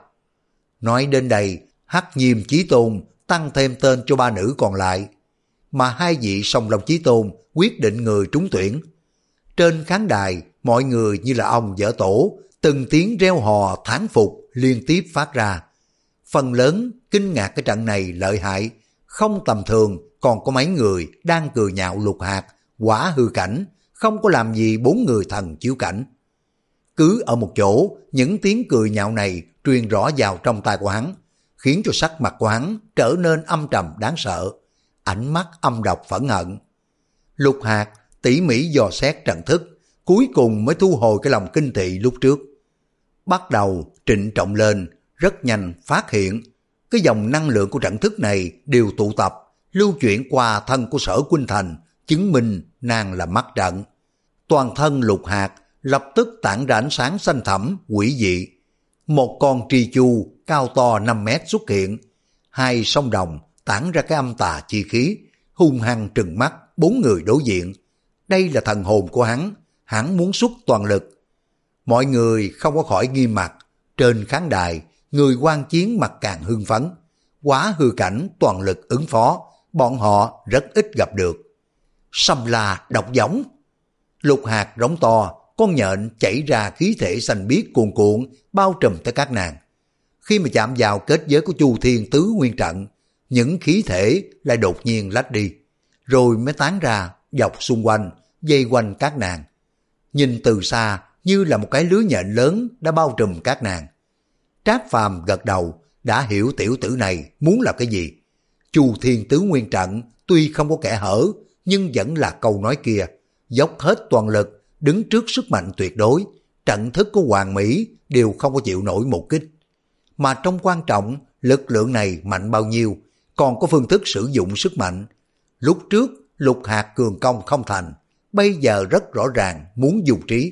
A: Nói đến đây, Hắc Nhiêm Chí Tôn tăng thêm tên cho ba nữ còn lại, mà hai vị Song Long Chí Tôn quyết định người trúng tuyển. Trên khán đài, mọi người như là ông vỡ tổ, từng tiếng reo hò thán phục liên tiếp phát ra. Phần lớn kinh ngạc cái trận này lợi hại, không tầm thường, còn có mấy người đang cười nhạo Lục Hạt, quả hư cảnh, không có làm gì bốn người thần chiếu cảnh. Cứ ở một chỗ, những tiếng cười nhạo này truyền rõ vào trong tai của hắn, khiến cho sắc mặt của hắn trở nên âm trầm đáng sợ, ánh mắt âm độc phẫn hận. Lục Hạt tỉ mỉ dò xét trận thức, cuối cùng mới thu hồi cái lòng kinh thị lúc trước. Bắt đầu trịnh trọng lên, rất nhanh phát hiện cái dòng năng lượng của trận thức này đều tụ tập, lưu chuyển qua thân của Sở Khuynh Thành, chứng minh nàng là mắt trận. Toàn thân Lục Hạt lập tức tản ra ánh sáng xanh thẳm, quỷ dị. Một con tri chu cao to năm mét xuất hiện, hai song đồng tản ra cái âm tà chi khí, hung hăng trừng mắt bốn người đối diện. Đây là thần hồn của hắn, hắn muốn xuất toàn lực. Mọi người không có khỏi nghiêm mặt. Trên khán đài, người quan chiến mặt càng hưng phấn. Quá hư cảnh toàn lực ứng phó, bọn họ rất ít gặp được. Xâm La độc giống. Lục Hạt rống to, con nhện chảy ra khí thể xanh biếc cuồn cuộn bao trùm tới các nàng. Khi mà chạm vào kết giới của Chu Thiên Tứ Nguyên Trận, những khí thể lại đột nhiên lách đi, rồi mới tán ra dọc xung quanh, dây quanh các nàng. Nhìn từ xa như là một cái lưới nhện lớn đã bao trùm các nàng. Trác Phàm gật đầu, đã hiểu tiểu tử này muốn là cái gì. Chu Thiên Tứ Nguyên Trận tuy không có kẽ hở, nhưng vẫn là câu nói kia, dốc hết toàn lực, đứng trước sức mạnh tuyệt đối, trận thức của Hoàng Mỹ đều không có chịu nổi một kích. Mà trong quan trọng, lực lượng này mạnh bao nhiêu, còn có phương thức sử dụng sức mạnh. Lúc trước, Lục Hạt cường công không thành, bây giờ rất rõ ràng muốn dùng trí.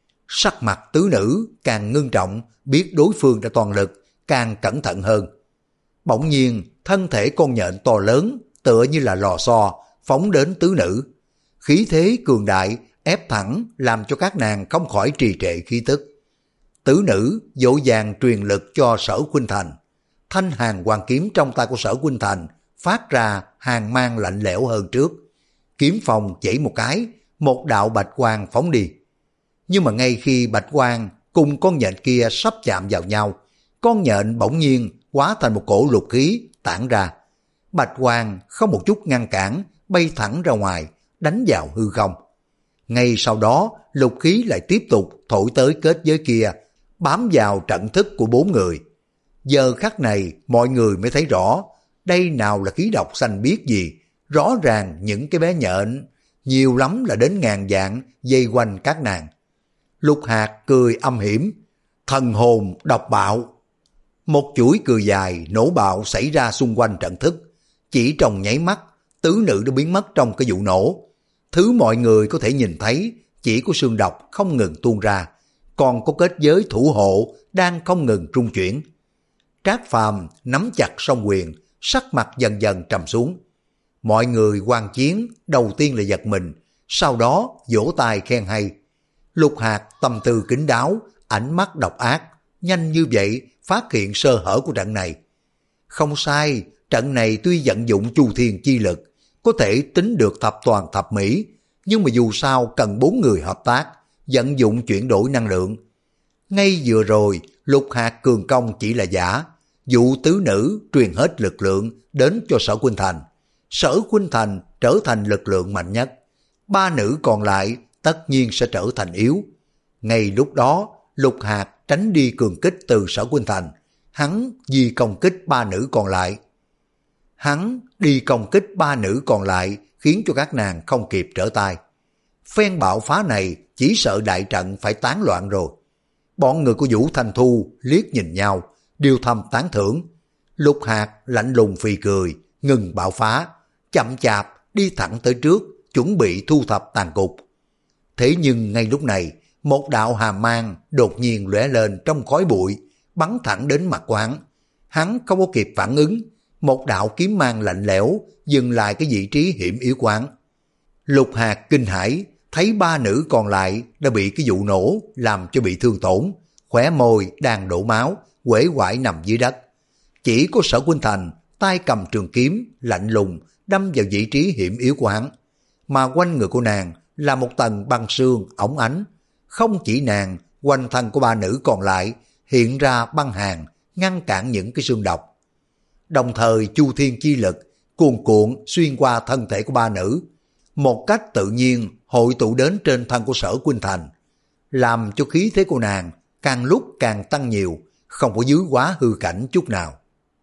A: Sắc mặt tứ nữ càng ngưng trọng, biết đối phương đã toàn lực, càng cẩn thận hơn. Bỗng nhiên, thân thể con nhện to lớn, tựa như là lò xo, phóng đến tứ nữ. Khí thế cường đại, ép thẳng, làm cho các nàng không khỏi trì trệ khí tức. Tứ nữ dỗ dàng truyền lực cho Sở Khuynh Thành. Thanh hàng hoàng kiếm trong tay của Sở Khuynh Thành phát ra hàng mang lạnh lẽo hơn trước. Kiếm phòng chỉ một cái, một đạo bạch quang phóng đi. Nhưng mà ngay khi bạch quang cùng con nhện kia sắp chạm vào nhau, con nhện bỗng nhiên hóa thành một cổ lục khí tản ra. Bạch quang không một chút ngăn cản, bay thẳng ra ngoài, đánh vào hư không. Ngay sau đó, lục khí lại tiếp tục thổi tới kết giới kia, bám vào trận thức của bốn người. Giờ khắc này, mọi người mới thấy rõ, đây nào là khí độc xanh biếc gì, rõ ràng những cái bé nhện, nhiều lắm là đến ngàn vạn dây quanh các nàng. Lục Hạt cười âm hiểm, thần hồn độc bạo. Một chuỗi cười dài nổ bạo xảy ra xung quanh trận thức. Chỉ trong nháy mắt, tứ nữ đã biến mất trong cái vụ nổ. Thứ mọi người có thể nhìn thấy chỉ có sương độc không ngừng tuôn ra, còn có kết giới thủ hộ đang không ngừng rung chuyển. Trác Phàm nắm chặt song quyền, sắc mặt dần dần trầm xuống. Mọi người quan chiến đầu tiên là giật mình, sau đó vỗ tay khen hay. Lục Hạt tâm tư kín đáo, ánh mắt độc ác, nhanh như vậy phát hiện sơ hở của trận này. Không sai, trận này tuy vận dụng Chu Thiên chi lực, có thể tính được thập toàn thập mỹ, nhưng mà dù sao cần bốn người hợp tác, vận dụng chuyển đổi năng lượng. Ngay vừa rồi, Lục Hạt cường công chỉ là giả, dụ tứ nữ truyền hết lực lượng đến cho Sở Khuynh Thành. Sở Khuynh Thành trở thành lực lượng mạnh nhất, ba nữ còn lại tất nhiên sẽ trở thành yếu. Ngay lúc đó, Lục Hạt tránh đi cường kích từ Sở Khuynh Thành, hắn di công kích ba nữ còn lại. Hắn đi công kích ba nữ còn lại khiến cho các nàng không kịp trở tay. Phen bạo phá này chỉ sợ đại trận phải tán loạn rồi. Bọn người của Vũ Thanh Thu liếc nhìn nhau, đều thầm tán thưởng. Lục Hạt lạnh lùng phì cười, ngừng bạo phá, chậm chạp đi thẳng tới trước, chuẩn bị thu thập tàn cục. Thế nhưng ngay lúc này, một đạo hàm mang đột nhiên lóe lên trong khói bụi, bắn thẳng đến mặt quán. Hắn không có kịp phản ứng, một đạo kiếm mang lạnh lẽo dừng lại cái vị trí hiểm yếu quán. Lục Hạt kinh hãi, thấy ba nữ còn lại đã bị cái vụ nổ làm cho bị thương tổn, khóe môi đang đổ máu, uể oải nằm dưới đất. Chỉ có Sở Khuynh Thành tay cầm trường kiếm lạnh lùng đâm vào vị trí hiểm yếu của hắn, mà quanh người của nàng là một tầng băng sương óng ánh. Không chỉ nàng, quanh thân của ba nữ còn lại hiện ra băng hàng ngăn cản những cái xương độc. Đồng thời Chu Thiên chi lực cuồn cuộn xuyên qua thân thể của ba nữ, một cách tự nhiên hội tụ đến trên thân của Sở Khuynh Thành, làm cho khí thế của nàng càng lúc càng tăng nhiều, không có dưới quá hư cảnh chút nào.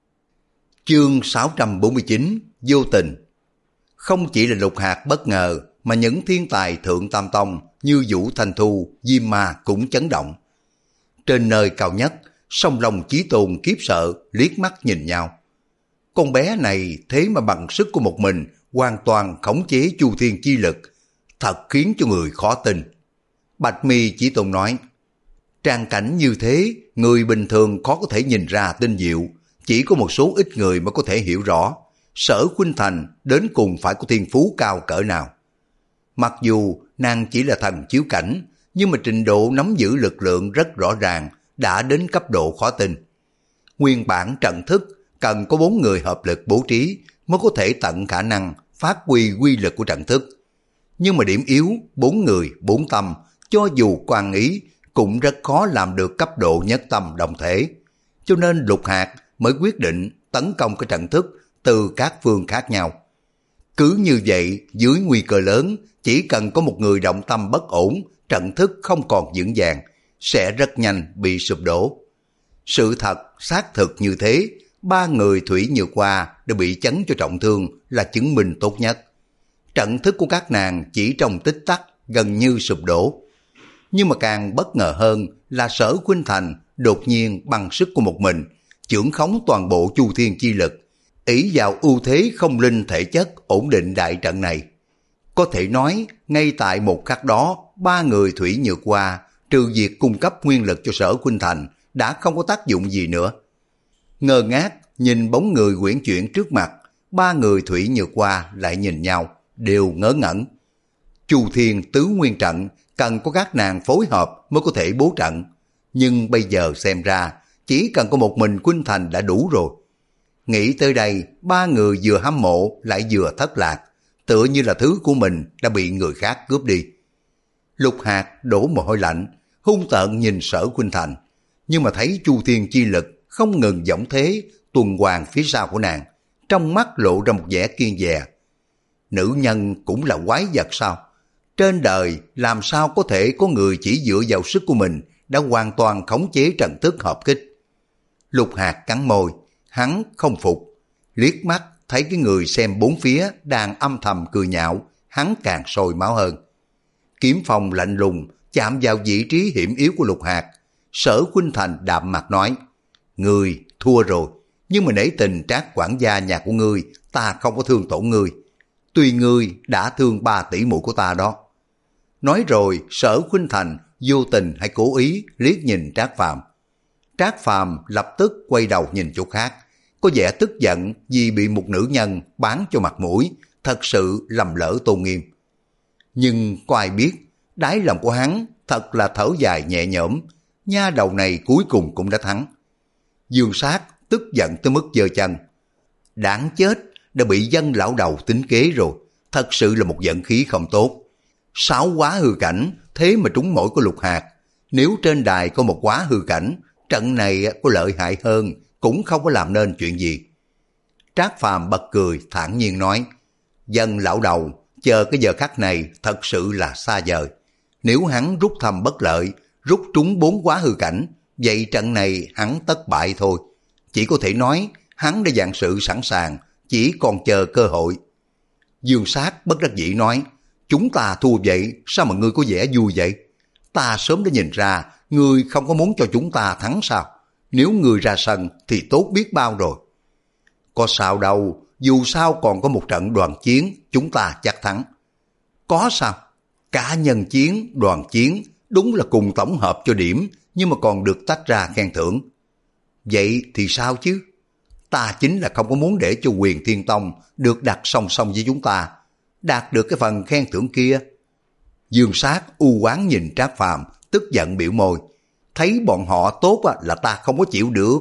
A: Chương sáu trăm bốn mươi chín Vô tình. Không chỉ là Lục Hạt bất ngờ, mà những thiên tài thượng tam tông như Vũ Thanh Thu, Diêm Ma cũng chấn động. Trên nơi cao nhất, Song Long Chí Tôn khiếp sợ liếc mắt nhìn nhau. Con bé này thế mà bằng sức của một mình hoàn toàn khống chế Chu Thiên chi lực, thật khiến cho người khó tin. Bạch Mi Chí Tôn nói, trang cảnh như thế, người bình thường khó có thể nhìn ra tinh diệu, chỉ có một số ít người mới có thể hiểu rõ. Sở Khuynh Thành đến cùng phải có thiên phú cao cỡ nào. Mặc dù nàng chỉ là thần chiếu cảnh, nhưng mà trình độ nắm giữ lực lượng rất rõ ràng, đã đến cấp độ khó tin. Nguyên bản trận thức cần có bốn người hợp lực bố trí mới có thể tận khả năng phát huy quy lực của trận thức. Nhưng mà điểm yếu, bốn người, bốn tâm, cho dù quan ý cũng rất khó làm được cấp độ nhất tâm đồng thể. Cho nên Lục Hạt mới quyết định tấn công cái trận thức từ các phương khác nhau. Cứ như vậy, dưới nguy cơ lớn, chỉ cần có một người động tâm bất ổn, trận thức không còn vững vàng, sẽ rất nhanh bị sụp đổ. Sự thật, xác thực như thế, ba người Thủy Nhược Hoa đã bị chấn cho trọng thương là chứng minh tốt nhất. Trận thức của các nàng chỉ trong tích tắc gần như sụp đổ. Nhưng mà càng bất ngờ hơn là Sở Khuynh Thành đột nhiên bằng sức của một mình, chưởng khống toàn bộ Chu Thiên chi lực, ỷ vào ưu thế không linh thể chất ổn định đại trận này. Có thể nói, ngay tại một khắc đó, ba người Thủy Nhược Hoa, trừ việc cung cấp nguyên lực cho Sở Khuynh Thành, đã không có tác dụng gì nữa. Ngơ ngác, nhìn bóng người quyển chuyển trước mặt, ba người Thủy Nhược Hoa lại nhìn nhau, đều ngớ ngẩn. Chu Thiên tứ nguyên trận, cần có các nàng phối hợp mới có thể bố trận. Nhưng bây giờ xem ra, chỉ cần có một mình Khuynh Thành đã đủ rồi. Nghĩ tới đây, ba người vừa hâm mộ lại vừa thất lạc, tựa như là thứ của mình đã bị người khác cướp đi. Lục Hạt đổ mồ hôi lạnh, hung tợn nhìn Sở Khuynh Thành, nhưng mà thấy Chu Thiên chi lực không ngừng giọng thế tuần hoàn phía sau của nàng, trong mắt lộ ra một vẻ kiên dè. Nữ nhân cũng là quái vật sao? Trên đời làm sao có thể có người chỉ dựa vào sức của mình đã hoàn toàn khống chế trận thức hợp kích? Lục Hạt cắn môi, hắn không phục, liếc mắt thấy cái người xem bốn phía đang âm thầm cười nhạo, hắn càng sôi máu hơn. Kiếm phong lạnh lùng chạm vào vị trí hiểm yếu của Lục Hạt. Sở Khuynh Thành đạm mặt nói, ngươi thua rồi, nhưng mà nể tình Trác quản gia nhà của ngươi, ta không có thương tổn ngươi. Tuy ngươi đã thương ba tỷ muội của ta đó. Nói rồi, Sở Khuynh Thành vô tình hay cố ý liếc nhìn Trác Phàm. Trác Phàm lập tức quay đầu nhìn chỗ khác, có vẻ tức giận vì bị một nữ nhân bán cho mặt mũi, thật sự lầm lỡ tôn nghiêm. Nhưng có ai biết, đáy lòng của hắn thật là thở dài nhẹ nhõm, nha đầu này cuối cùng cũng đã thắng. Dương Sát tức giận tới mức giơ chân. Đáng chết, đã bị dân lão đầu tính kế rồi, thật sự là một vận khí không tốt. Sáu quá hư cảnh, thế mà trúng mỗi của Lục Hạt. Nếu trên đài có một quá hư cảnh, trận này có lợi hại hơn, cũng không có làm nên chuyện gì. Trác Phàm bật cười, thản nhiên nói, dân lão đầu, chờ cái giờ khắc này thật sự là xa vời. Nếu hắn rút thăm bất lợi, rút trúng bốn quá hư cảnh, vậy trận này hắn tất bại thôi. Chỉ có thể nói, hắn đã dạn sự sẵn sàng, chỉ còn chờ cơ hội. Dương Sát bất đắc dĩ nói, chúng ta thua vậy, sao mà ngươi có vẻ vui vậy? Ta sớm đã nhìn ra, ngươi không có muốn cho chúng ta thắng sao? Nếu ngươi ra sân thì tốt biết bao rồi. Có sao đâu, dù sao còn có một trận đoàn chiến, chúng ta chắc thắng. Có sao? Cả nhân chiến, đoàn chiến, đúng là cùng tổng hợp cho điểm, nhưng mà còn được tách ra khen thưởng. Vậy thì sao chứ? Ta chính là không có muốn để cho Huyền Thiên Tông được đặt song song với chúng ta, đạt được cái phần khen thưởng kia. Dương Sát u oán nhìn Trác Phàm, tức giận biểu môi, thấy bọn họ tốt là ta không có chịu được.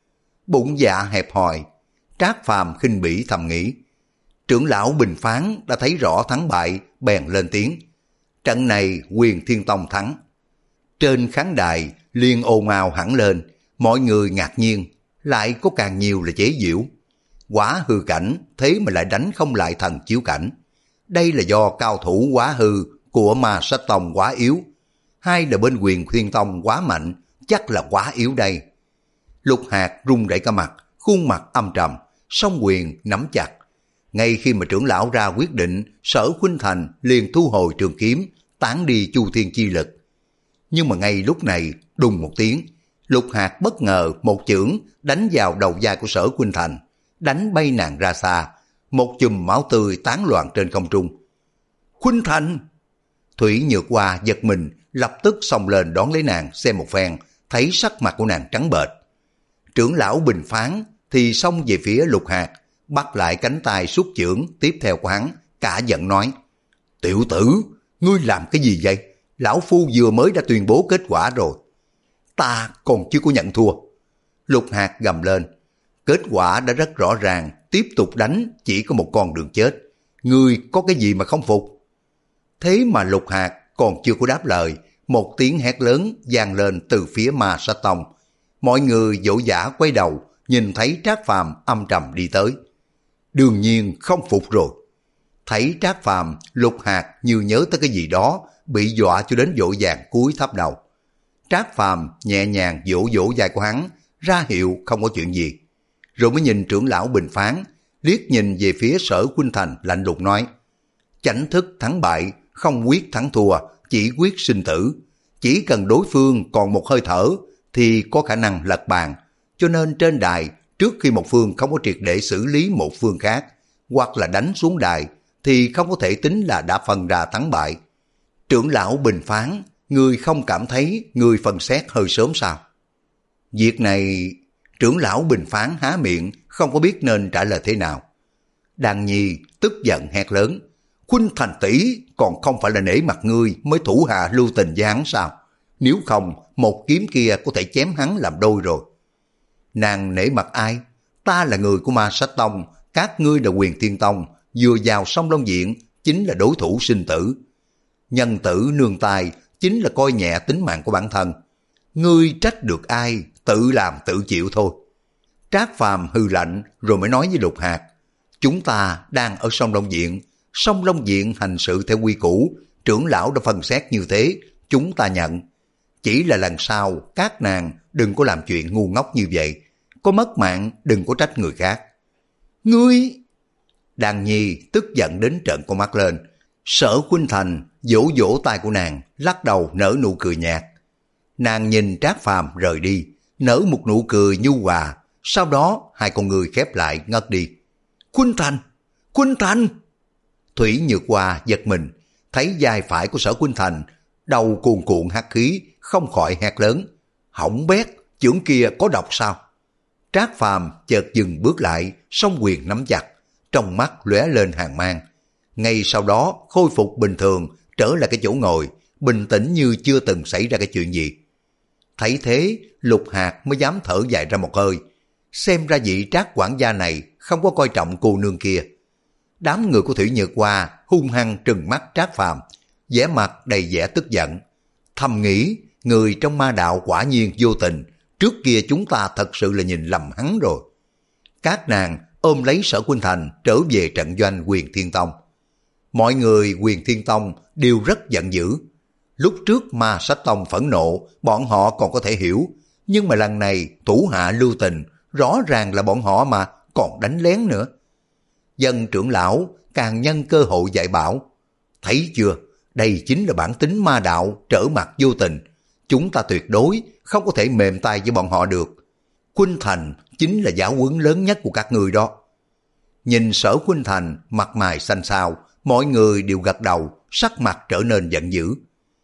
A: Bụng dạ hẹp hòi, Trác Phàm khinh bỉ thầm nghĩ. Trưởng lão bình phán đã thấy rõ thắng bại, bèn lên tiếng. Trận này Huyền Thiên Tông thắng. Trên khán đài liên ồn ào hẳn lên, mọi người ngạc nhiên, lại có càng nhiều là chế giễu. Quá hư cảnh, thế mà lại đánh không lại thần chiếu cảnh. Đây là do cao thủ quá hư của Ma Sách Tông quá yếu, hay là bên Huyền Thiên Tông quá mạnh, chắc là quá yếu đây. Lục Hạt run rẩy cả mặt, khuôn mặt âm trầm, song quyền nắm chặt. Ngay khi mà trưởng lão ra quyết định, Sở Khuynh Thành liền thu hồi trường kiếm, tán đi Chu Thiên chi lực. Nhưng mà ngay lúc này, đùng một tiếng, Lục Hạt bất ngờ một chưởng đánh vào đầu vai của Sở Khuynh Thành, đánh bay nàng ra xa, một chùm máu tươi tán loạn trên không trung. Khuynh Thành! Thủy Nhược Hoa giật mình, lập tức xông lên đón lấy nàng xem một phen, thấy sắc mặt của nàng trắng bệch. Trưởng lão bình phán thì xông về phía Lục Hạt, bắt lại cánh tay xuất chưởng tiếp theo của hắn, cả giận nói, tiểu tử, ngươi làm cái gì vậy? Lão Phu vừa mới đã tuyên bố kết quả rồi. Ta còn chưa có nhận thua. Lục Hạt gầm lên. Kết quả đã rất rõ ràng, tiếp tục đánh chỉ có một con đường chết. Ngươi có cái gì mà không phục? Thế mà Lục Hạt còn chưa có đáp lời, một tiếng hét lớn vang lên từ phía Ma Sát Tông. Mọi người vội vã quay đầu, nhìn thấy Trác Phàm âm trầm đi tới. Đương nhiên không phục rồi. Thấy Trác Phàm, Lục Hạt như nhớ tới cái gì đó, bị dọa cho đến vội vàng cúi thấp đầu. Trác Phàm nhẹ nhàng vỗ vỗ vai của hắn, ra hiệu không có chuyện gì. Rồi mới nhìn trưởng lão Bình Phán, liếc nhìn về phía Sở Khuynh Thành lạnh lùng nói: chánh thức thắng bại, không quyết thắng thua, chỉ quyết sinh tử. Chỉ cần đối phương còn một hơi thở thì có khả năng lật bàn. Cho nên trên đài, trước khi một phương không có triệt để xử lý một phương khác, hoặc là đánh xuống đài, thì không có thể tính là đã phân ra thắng bại. Trưởng lão Bình Phán, người không cảm thấy người phân xét hơi sớm sao? Việc này, trưởng lão Bình Phán há miệng, không có biết nên trả lời thế nào. Đàn Nhi tức giận hét lớn: Khuynh Thành tỷ còn không phải là nể mặt ngươi mới thủ hạ lưu tình với hắn sao? Nếu không, một kiếm kia có thể chém hắn làm đôi rồi. Nàng nể mặt ai? Ta là người của Ma Sát Tông, các ngươi là Huyền Thiên Tông, vừa vào Sông Long Diện chính là đối thủ sinh tử. Nhân tử nương tay chính là coi nhẹ tính mạng của bản thân. Ngươi trách được ai, tự làm tự chịu thôi. Trác Phàm hừ lạnh rồi mới nói với Lục Hạt: chúng ta đang ở Sông Long Diện, Sông Long Diện hành sự theo quy củ, trưởng lão đã phân xét như thế, chúng ta nhận. Chỉ là lần sau các nàng đừng có làm chuyện ngu ngốc như vậy, có mất mạng đừng có trách người khác. Ngươi! Đàn Nhi tức giận đến trợn con mắt lên. Sở Khuynh Thành vỗ vỗ tay của nàng, lắc đầu nở nụ cười nhạt. Nàng nhìn Trác Phàm rời đi, nở một nụ cười nhu hòa, sau đó hai con người khép lại ngất đi. Khuynh Thành! Khuynh Thành! Thủy Nhược Hoa giật mình, thấy vai phải của Sở Khuynh Thành, đầu cuồn cuộn hắc khí, không khỏi hét lớn: hỏng bét, chưởng kia có độc sao? Trác Phàm chợt dừng bước lại, song quyền nắm chặt, trong mắt lóe lên hàn mang. Ngay sau đó khôi phục bình thường, trở lại cái chỗ ngồi, bình tĩnh như chưa từng xảy ra cái chuyện gì. Thấy thế, Lục Hạt mới dám thở dài ra một hơi. Xem ra vị Trác quản gia này không có coi trọng cô nương kia. Đám người của Thủy Nhược Hoa hung hăng trừng mắt Trác Phàm, vẻ mặt đầy vẻ tức giận. Thầm nghĩ, người trong ma đạo quả nhiên vô tình, trước kia chúng ta thật sự là nhìn lầm hắn rồi. Các nàng ôm lấy Sở Khuynh Thành trở về trận doanh Huyền Thiên Tông. Mọi người Huyền Thiên Tông đều rất giận dữ. Lúc trước Ma Sát Tông phẫn nộ, bọn họ còn có thể hiểu, nhưng mà lần này thủ hạ lưu tình, rõ ràng là bọn họ mà còn đánh lén nữa. Dân trưởng lão càng nhân cơ hội dạy bảo: thấy chưa, đây chính là bản tính ma đạo trở mặt vô tình, chúng ta tuyệt đối không có thể mềm tay với bọn họ được. Khuynh Thành chính là giáo huấn lớn nhất của các người đó. Nhìn Sở Khuynh Thành mặt mày xanh xao, mọi người đều gật đầu, sắc mặt trở nên giận dữ.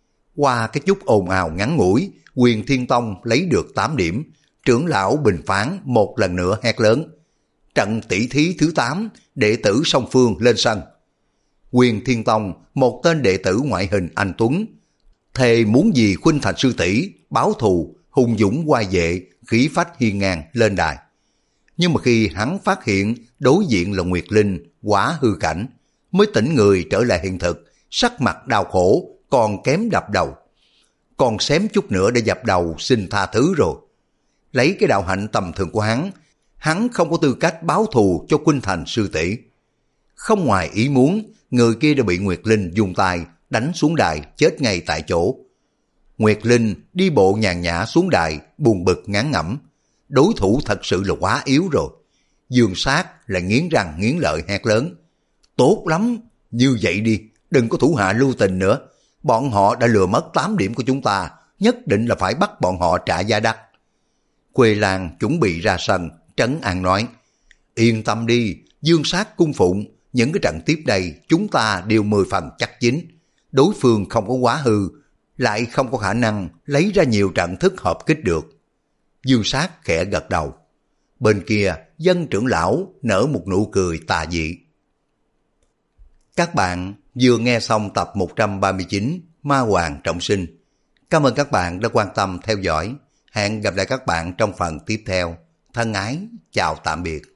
A: Qua cái chút ồn ào ngắn ngủi, Huyền Thiên Tông lấy được tám điểm. Trưởng lão Bình Phán một lần nữa hét lớn: trận tỷ thí thứ tám, đệ tử song phương lên sân. Huyền Thiên Tông, một tên đệ tử ngoại hình anh tuấn, thề muốn vì Khuynh Thành sư tỷ báo thù, hùng dũng oai vệ, khí phách hiên ngang lên đài. Nhưng mà khi hắn phát hiện đối diện là Nguyệt Linh, quá hư cảnh, mới tỉnh người trở lại hiện thực, sắc mặt đau khổ, còn kém đập đầu. Còn xém chút nữa để dập đầu xin tha thứ rồi. Lấy cái đạo hạnh tầm thường của hắn, hắn không có tư cách báo thù cho Khuynh Thành sư tỷ. Không ngoài ý muốn, người kia đã bị Nguyệt Linh dùng tay đánh xuống đài, chết ngay tại chỗ. Nguyệt Linh đi bộ nhàn nhã xuống đài, buồn bực ngán ngẩm. Đối thủ thật sự là quá yếu rồi. Dương Sát lại nghiến răng nghiến lợi hét lớn: tốt lắm, như vậy đi, đừng có thủ hạ lưu tình nữa. Bọn họ đã lừa mất tám điểm của chúng ta, nhất định là phải bắt bọn họ trả giá đắt. Quê Lan chuẩn bị ra sân, trấn an nói: yên tâm đi, Dương Sát cung phụng, những cái trận tiếp đây chúng ta đều mười phần chắc chín. Đối phương không có quá hư, lại không có khả năng lấy ra nhiều trận thức hợp kích được. Dương Sát khẽ gật đầu. Bên kia, Dân trưởng lão nở một nụ cười tà dị. Các bạn vừa nghe xong tập một trăm ba mươi chín Ma Hoàng Trọng Sinh. Cảm ơn các bạn đã quan tâm theo dõi. Hẹn gặp lại các bạn trong phần tiếp theo. Thân ái, chào tạm biệt.